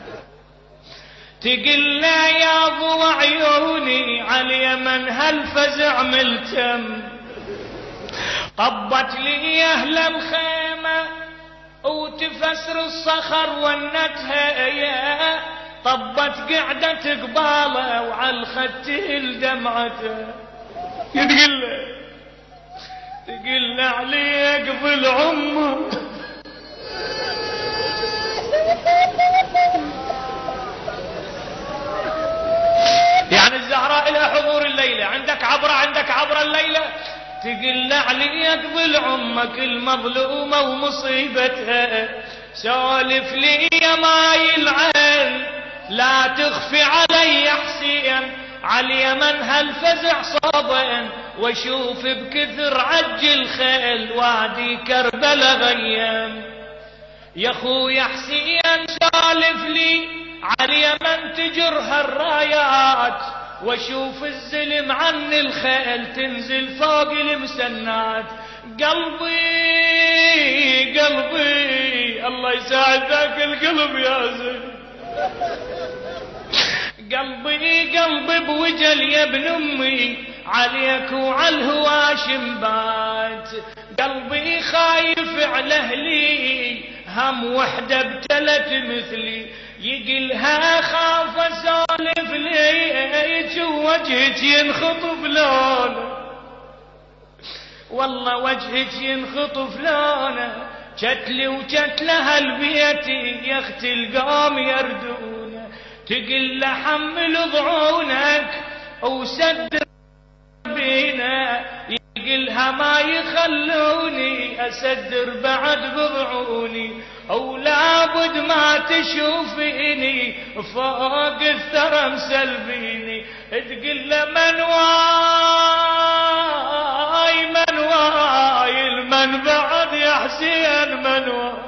تقل يا ضو عيوني على اليمن هالفزع ملتم. طبت لي أهل الخيمة وتفسر الصخر ونتها، طبت قعدة قباله وعلى الختيل دمعته. تقل تقل عليك ظل عمر، يعني الزهراء لها حضور الليلة، عندك عبرة عندك عبرة الليلة. تقل عليك ظل عمك المظلومة ومصيبتها، سولف لي يا ماي العين لا تخفي علي حسين، على اليمن هالفزع صابين واشوف بكثر عج الخيل وادي كربلا غيم. يا خويا حسين سالف لي على اليمن تجر هالرايات واشوف الزلم عن الخيل تنزل فوق المسنات. قلبي قلبي الله يساعد ذاك القلب يا زين، قلبي قلبي بوجل يا ابن امي عليك وعلى الهواشم بات. قلبي خايف على اهلي هم وحده ابتلت مثلي، يقلها خاف اسولف ليك ووجهك ينخطف لونه، والله وجهك ينخطف لونه. جتلي وجتلها البيت يا اختي القوم يردونه، تقل حمل ضعونك وسد بينا، يقلها ما يخلوني اسدر بعد بضعوني، او لابد ما تشوفيني فوق الثرى مسلبيني. تقل من واي من واي المن بعد يا حسين من واي.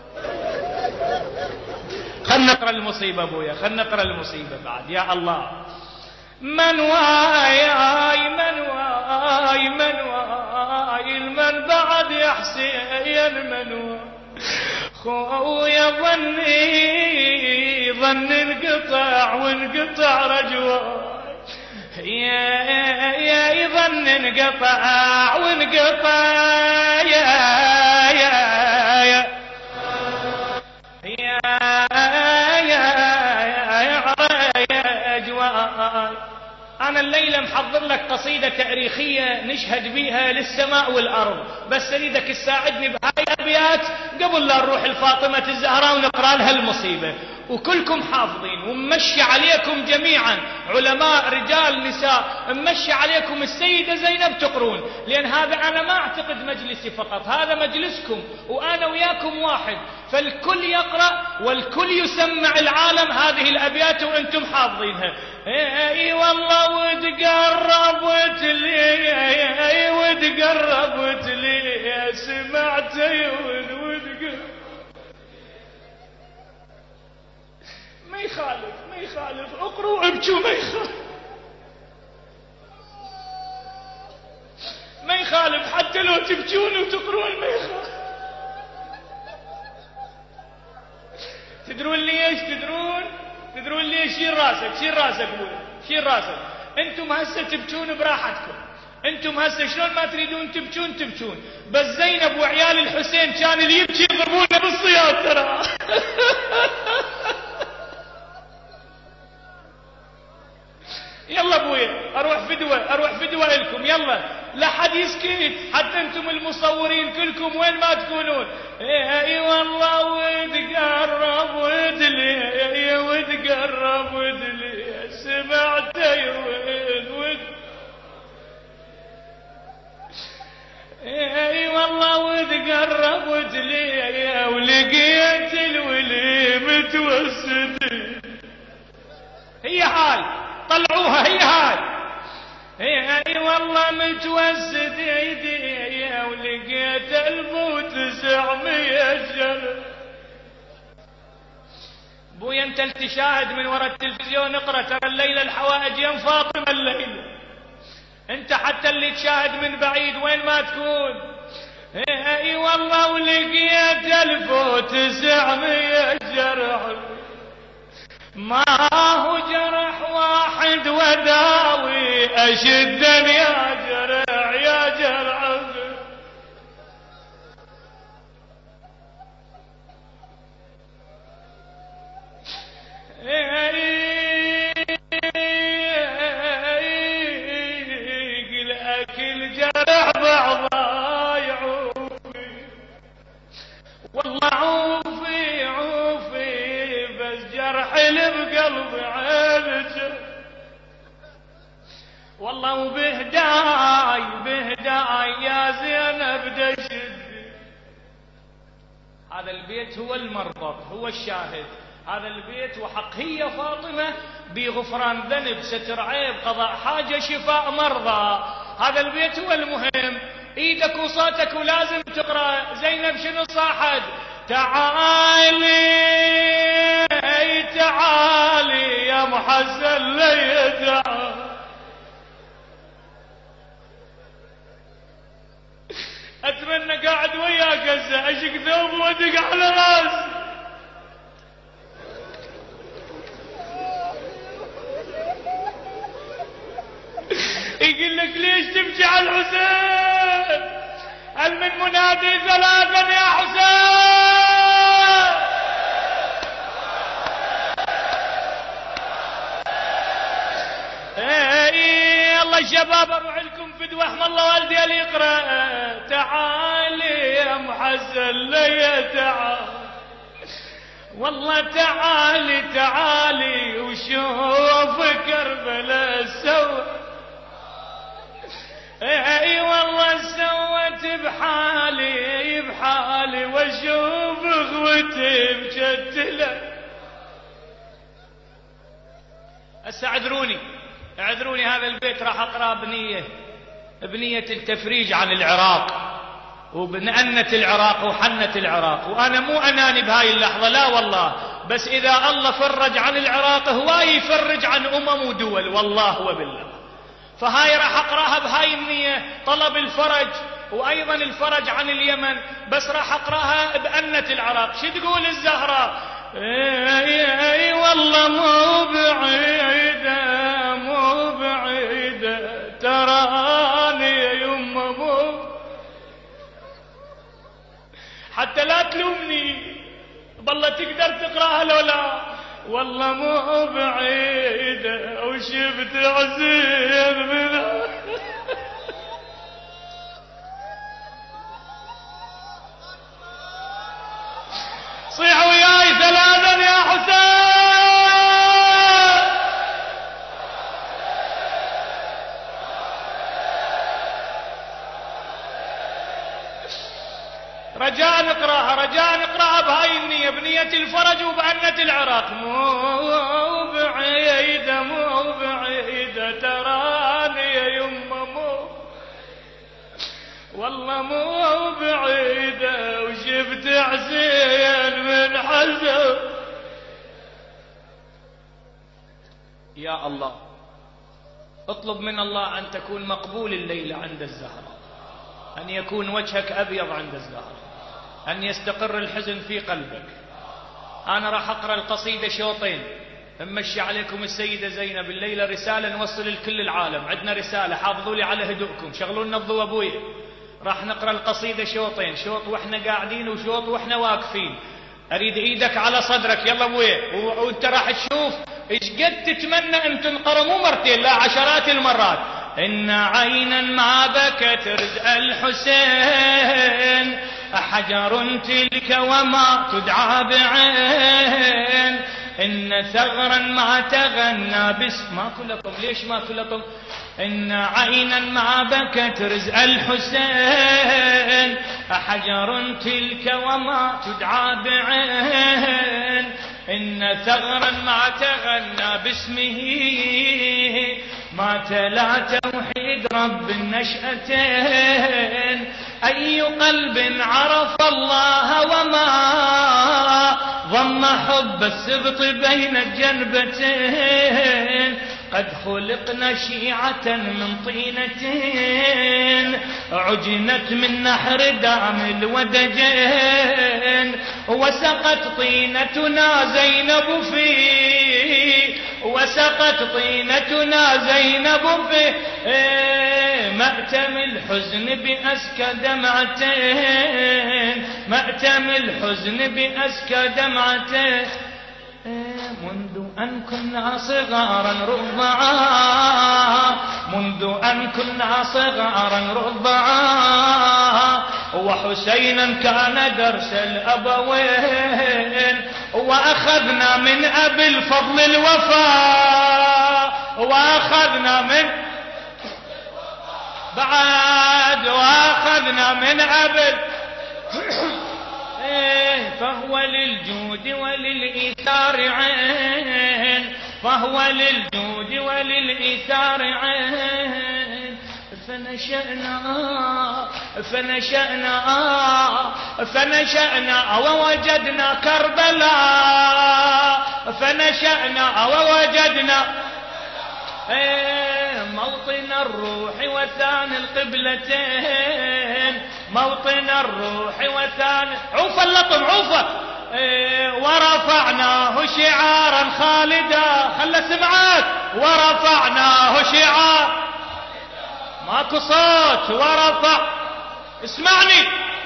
خلنا نقرأ المصيبة ابويا، خلنا نقرأ المصيبة بعد يا الله. من واي من واي من واي المن بعد يا حسين من واي. خويا ظني ظن انقطع وانقطع رجواي، يا يا ظن انقطع وانقطع يا يا يا يا يا جواي. أنا الليلة محضر لك قصيدة تاريخية نشهد بيها للسماء والأرض، بس أريدك تساعدني بهاي الأبيات قبل لا نروح لفاطمة الزهراء ونقرأ لها المصيبة. وكلكم حافظين ومشي عليكم جميعا علماء رجال نساء، مشي عليكم السيدة زينب تقرون، لأن هذا أنا ما أعتقد مجلسي فقط، هذا مجلسكم وأنا وياكم واحد. فالكل يقرأ والكل يسمع العالم هذه الأبيات وأنتم حافظينها. اي والله وتقربت لي، اي وتقربت لي، سمعت وتقرب. ما يخالف ما يخالف، اقروا ابكوا، ما يخالف ما يخالف، حتى لو تبكون وتقرون ما يخالف. تدرون ليش؟ تدرون تدرون ليش؟ شيل راسك، شيل راسك بوي، شيل راسك. انتم هسه تبكون براحتكم، انتم هسه شلون ما تريدون تبكون تبكون، بس زينب وعيال الحسين كان اللي يبكي يضربونه بالصياد ترى. يلا ابويا اروح فدوه، اروح فدوه لكم، يلا لا حد يسكت، حتى انتم المصورين كلكم وين ما تكونون. اي والله وتقرب ودلي، وتقرب ودلي، سمعت وين ود. اي والله وتقرب ودلي، ولقيت الولي متوسد. هي هاي، طلعوها، هي هاي. اي والله متوسد ايدي، ولقيت الف وتسعمية جرح. بويا انت اللي تشاهد من وراء التلفزيون، اقرا ترى الليله الحوائج يم فاطمه الليله. انت حتى اللي تشاهد من بعيد وين ما تكون. اي والله ولقيت الف وتسعمية جرح، ما هو جرح واحد وداوي أشدا يا جرح يا جرح. الأكل جرح بعضا يعوفي، والله عوفي عوفي، بس جرح اللي بقلبي عالج. والله وبهداي بهداي يا زينب دشد. هذا البيت هو المربط، هو الشاهد، هذا البيت وحق هي فاطمة بغفران ذنب، ستر عيب، قضاء حاجة، شفاء مرضى. هذا البيت هو المهم. ايدك وصوتك ولازم تقرأ. زينب شنو صاحت؟ تعالي تعالي يا محسن لي تعالي. اتمنى قاعد وياك هسه اشق ثوب وادق على راسي. يقول لك ليش تمشي على الحسين؟ هل من منادي ثلاثا يا حسين؟ اي الله شباب اروح لكم فدوة، احمد الله والدي اللي يقرا. تعالي يا محسن لي تعالي، والله تعالي تعالي وشوف كربلاء سوى. اي والله سوت بحالي بحالي، واشوف اخوتي مشتله. هسه اعذروني اعذروني، هذا البيت راح اقرا بنيه بنيه التفريج عن العراق وبنأنة العراق وحنة العراق، وانا مو اناني بهاي اللحظه، لا والله، بس اذا الله فرج عن العراق هواي يفرج عن امم ودول، والله وبالله. فهاي راح اقراها بهاي النية، طلب الفرج وايضا الفرج عن اليمن، بس راح اقراها بأنة العراق. شو تقول الزهراء؟ اي اي والله مو بعيدة مو بعيدة، تراني يا يمه مو، حتى لا تلومني بالله تقدر تقراها لو لا، والله مو بعيدة وشفت عزيز من صيح وياي ثلاثا يا حسين. رجاء نقراها رجاء نقراها بهاي النية، بنية الفرج وبأنة العراق. مو بعيدة مو بعيدة تراني يا يمه، مو والله مو بعيدة وشفت حسين من حزن. يا الله اطلب من الله أن تكون مقبول الليلة عند الزهرة، أن يكون وجهك أبيض عند الزهرة، أن يستقر الحزن في قلبك. أنا راح أقرأ القصيدة شوطين، نمشي عليكم السيدة زينب الليلة رسالة نوصل لكل العالم. عندنا رسالة، حافظوا لي على هدوءكم، شغلوا لنا الضوء أبويا. راح نقرأ القصيدة شوطين، شوط وإحنا قاعدين وشوط وإحنا واقفين. أريد إيدك على صدرك يلا أبويا، وأنت راح تشوف إيش قد تتمنى أن تنقر، مو مرتين لا عشرات المرات. إن عينا ما بكت رزق الحسين، حجر تلك وما تدعى بعين. إن ثغرا ما تغنى باسم، ماكو لكم ليش ماكو لكم؟ إن عينا ما بكت رزق الحسين، حجر تلك وما تدعى بعين. إن ثغرا ما تغنى باسمه، ما تلا توحيد رب النشأتين. أي قلب عرف الله وما ضم حب السبط بين الجنبتين. قد خلقنا شيعة من طينة، عجنت من نحر دام الودجين. وسقت طينتنا زينب فيه، وسقت طينتنا زينب فيه مأتم الحزن بأسكى دمعتين. مأتم الحزن بأسكى دمعتين. منذ أن كنا صغارا رضعا، منذ أن كنا صغارا رضعا. وحسينا كان درس الأبوين، وأخذنا من أبي الفضل الوفاء. وأخذنا من بعد وأخذنا من أبي فهو للجود وللإيثار عين، فهو للجود وللإيثار عين. فنشأنا فنشأنا فنشأنا ووجدنا كربلاء. فنشأنا ووجدنا موطن الروح وثاني القبلتين. موطن الروح وثاني عوفا اللطم عوفا. ورفعناه شعارا خالدا، خلى سمعات. ورفعناه شعار، ماكو صوت. ورفع اسمعني.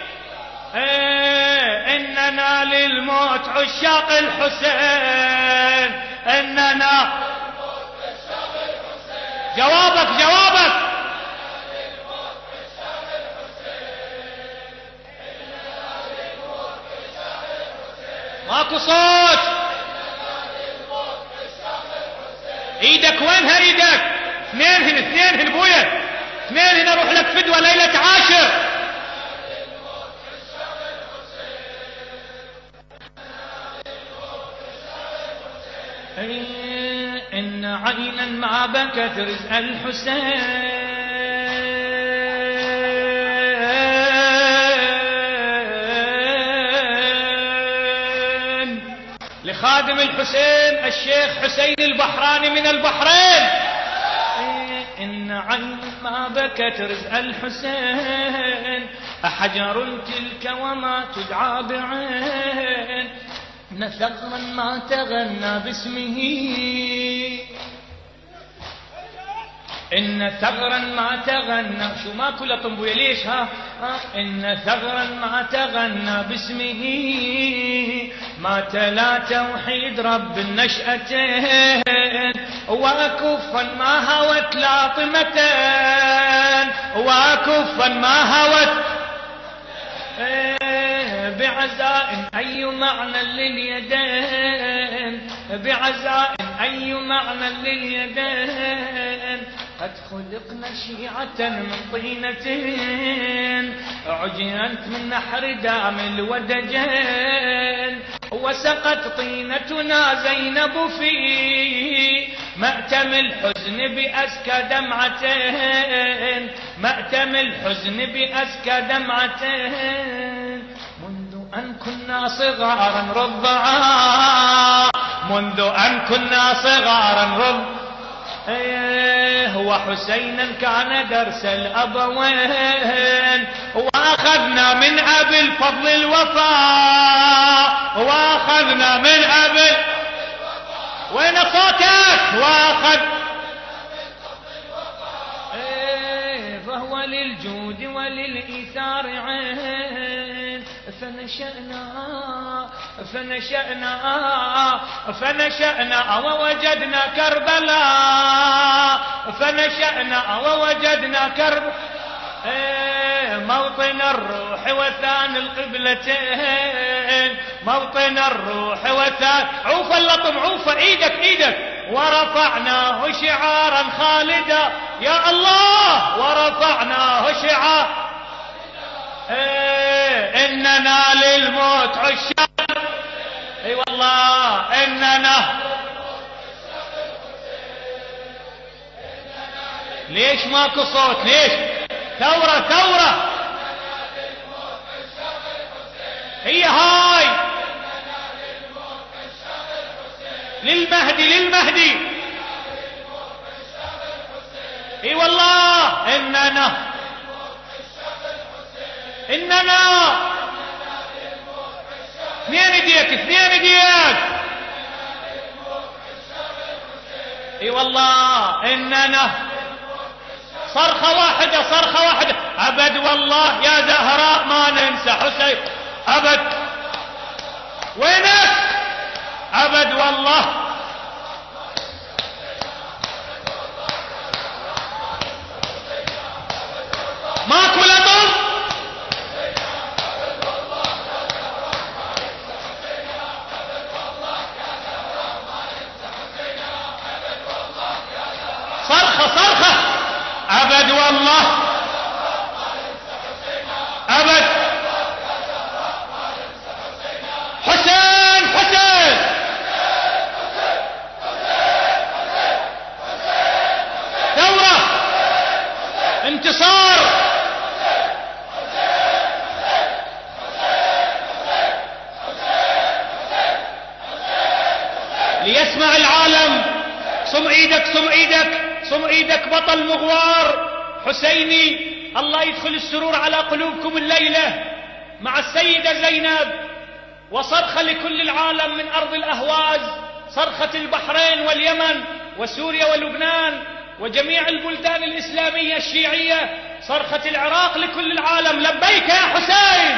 إننا للموت عشاق الحسين. إننا جوابك جوابك ماكو صوت. ايدك وينها ايدك؟ اثنين هنا اثنين هنا بويا، اثنين هنا. روح لك فدوة ليلة عاشر. إن عينا ما بكت رزق الحسين، لخادم الحسين الشيخ حسين البحراني من البحرين. إن عين ما بكت رزق الحسين، حجر تلك وما تدعى بعين. إن ثغرا ما تغنى باسمه، إن ثغرا ما تغنى. شو ما كل طنبوية ليش ها؟ إن ثغرا ما تغنى باسمه، ما تلا توحيد رب النشأتين. وكفا ما هوت لاطمتين، وكفا ما هوت بعزاء أي معنى لليدين، بعزاء أي معنى لليدين. قد خلقنا شيعة من طينة عجنت من نحر دام الودجين وسقت طينتنا زينب في مأتم الحزن بأسكى دمعتين مأتم الحزن بأسكى دمعتين منذ أن كنا صغارا رضعا منذ أن كنا صغارا رضعا ايه وحسينا كان درس الأبوين وأخذنا من أبي الفضل الوفاء وأخذنا من أبي وين صوتك وأخذ ايه فهو للجود وللإيثار عين فنشأنا فنشأنا فنشأنا ووجدنا كربلاء فنشأنا ووجدنا كربلاء موطن الروح وثان القبلتين موطن الروح وثان عوف اللطم عوف ايدك ايدك ورفعناه شعارا خالدا يا الله ورفعناه شعارا ايه اننا للموت عشاق اي أيوة والله اننا ليش ماكو صوت ليش ثورة ثورة هي هاي للمهدي للمهدي اي أيوة والله اننا اننا اثنين ايديك اثنين ايديك اي والله اننا صرخة واحدة صرخة واحدة ابد والله يا زهراء ما ننسى حسين ابد وينك ابد والله ماكو لطم صرخة صرخة أبد والله أبد حسين حسين ثورة انتصار ليسمع العالم صم ايدك صم ايدك صم ايدك بطل مغوار حسيني الله يدخل السرور على قلوبكم الليلة مع السيدة زينب وصرخة لكل العالم من أرض الأهواز صرخة البحرين واليمن وسوريا ولبنان وجميع البلدان الإسلامية الشيعية صرخة العراق لكل العالم لبيك يا حسين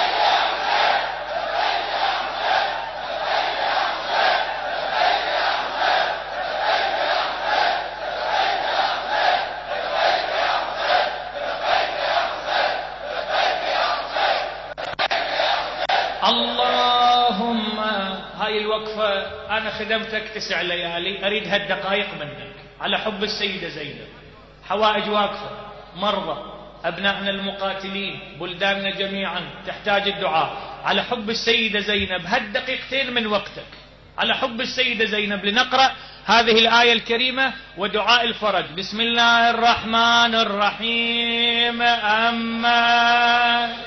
اللهم هاي الوقفة أنا خدمتك تسع ليالي أريد هالدقائق منك على حب السيدة زينب حوائج واقفة مرضى أبنائنا المقاتلين بلداننا جميعا تحتاج الدعاء على حب السيدة زينب هالدقيقتين من وقتك على حب السيدة زينب لنقرأ هذه الآية الكريمة ودعاء الفرج بسم الله الرحمن الرحيم أما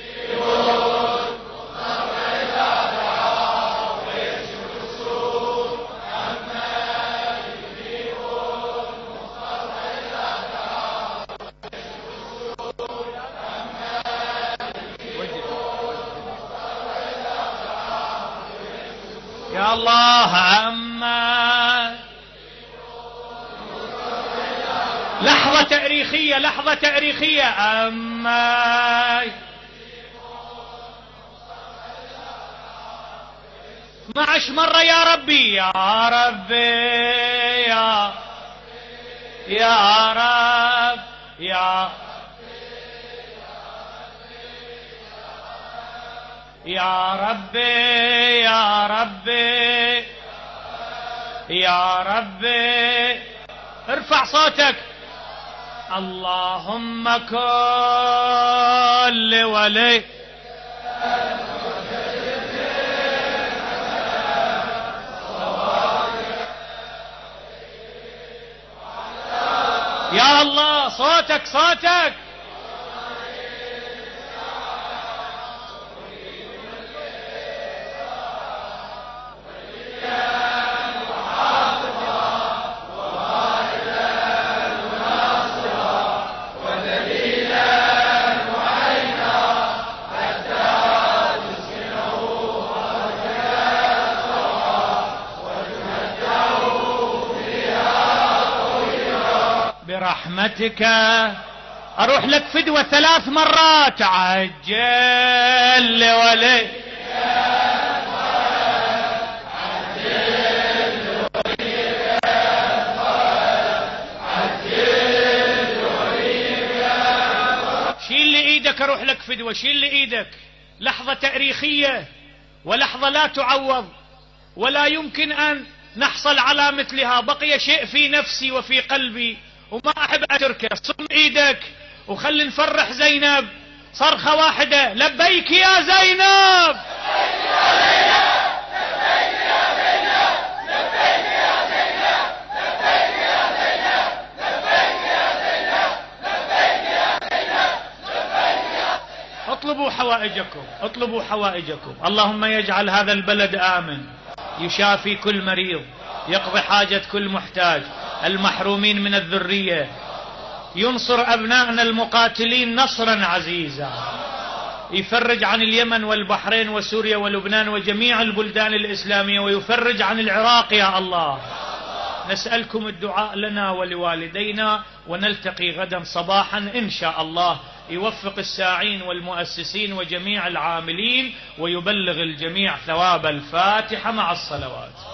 يا الله عما لحظة تاريخية لحظة تاريخية أما اثنا عشر مرة يا ربي يا ربي يا يا رب يا يا ربي يا ربي يا ربي ارفع صوتك اللهم كل ولي يا الله صوتك صوتك برحمتك. أروح لك فدوة ثلاث مرات. عجل ولي شيل لي ايدك اروح لك فدوة. شيل لي ايدك. لحظة تاريخية ولحظة لا تعوض ولا يمكن ان نحصل على مثلها. بقي شيء في نفسي وفي قلبي وما أحب أتركه. صم إيدك وخلي نفرح زينب. صرخة واحدة. لبيك يا زينب. اطلبوا حوائجكم. اطلبوا حوائجكم. اللهم يجعل هذا البلد آمن، يشافي كل مريض، يقضي حاجة كل محتاج، المحرومين من الذرية، ينصر أبنائنا المقاتلين نصرا عزيزا، يفرج عن اليمن والبحرين وسوريا ولبنان وجميع البلدان الإسلامية، ويفرج عن العراق يا الله. نسألكم الدعاء لنا ولوالدينا، ونلتقي غدا صباحا إن شاء الله. يوفق الساعين والمؤسسين وجميع العاملين، ويبلغ الجميع ثواب الفاتحة مع الصلوات.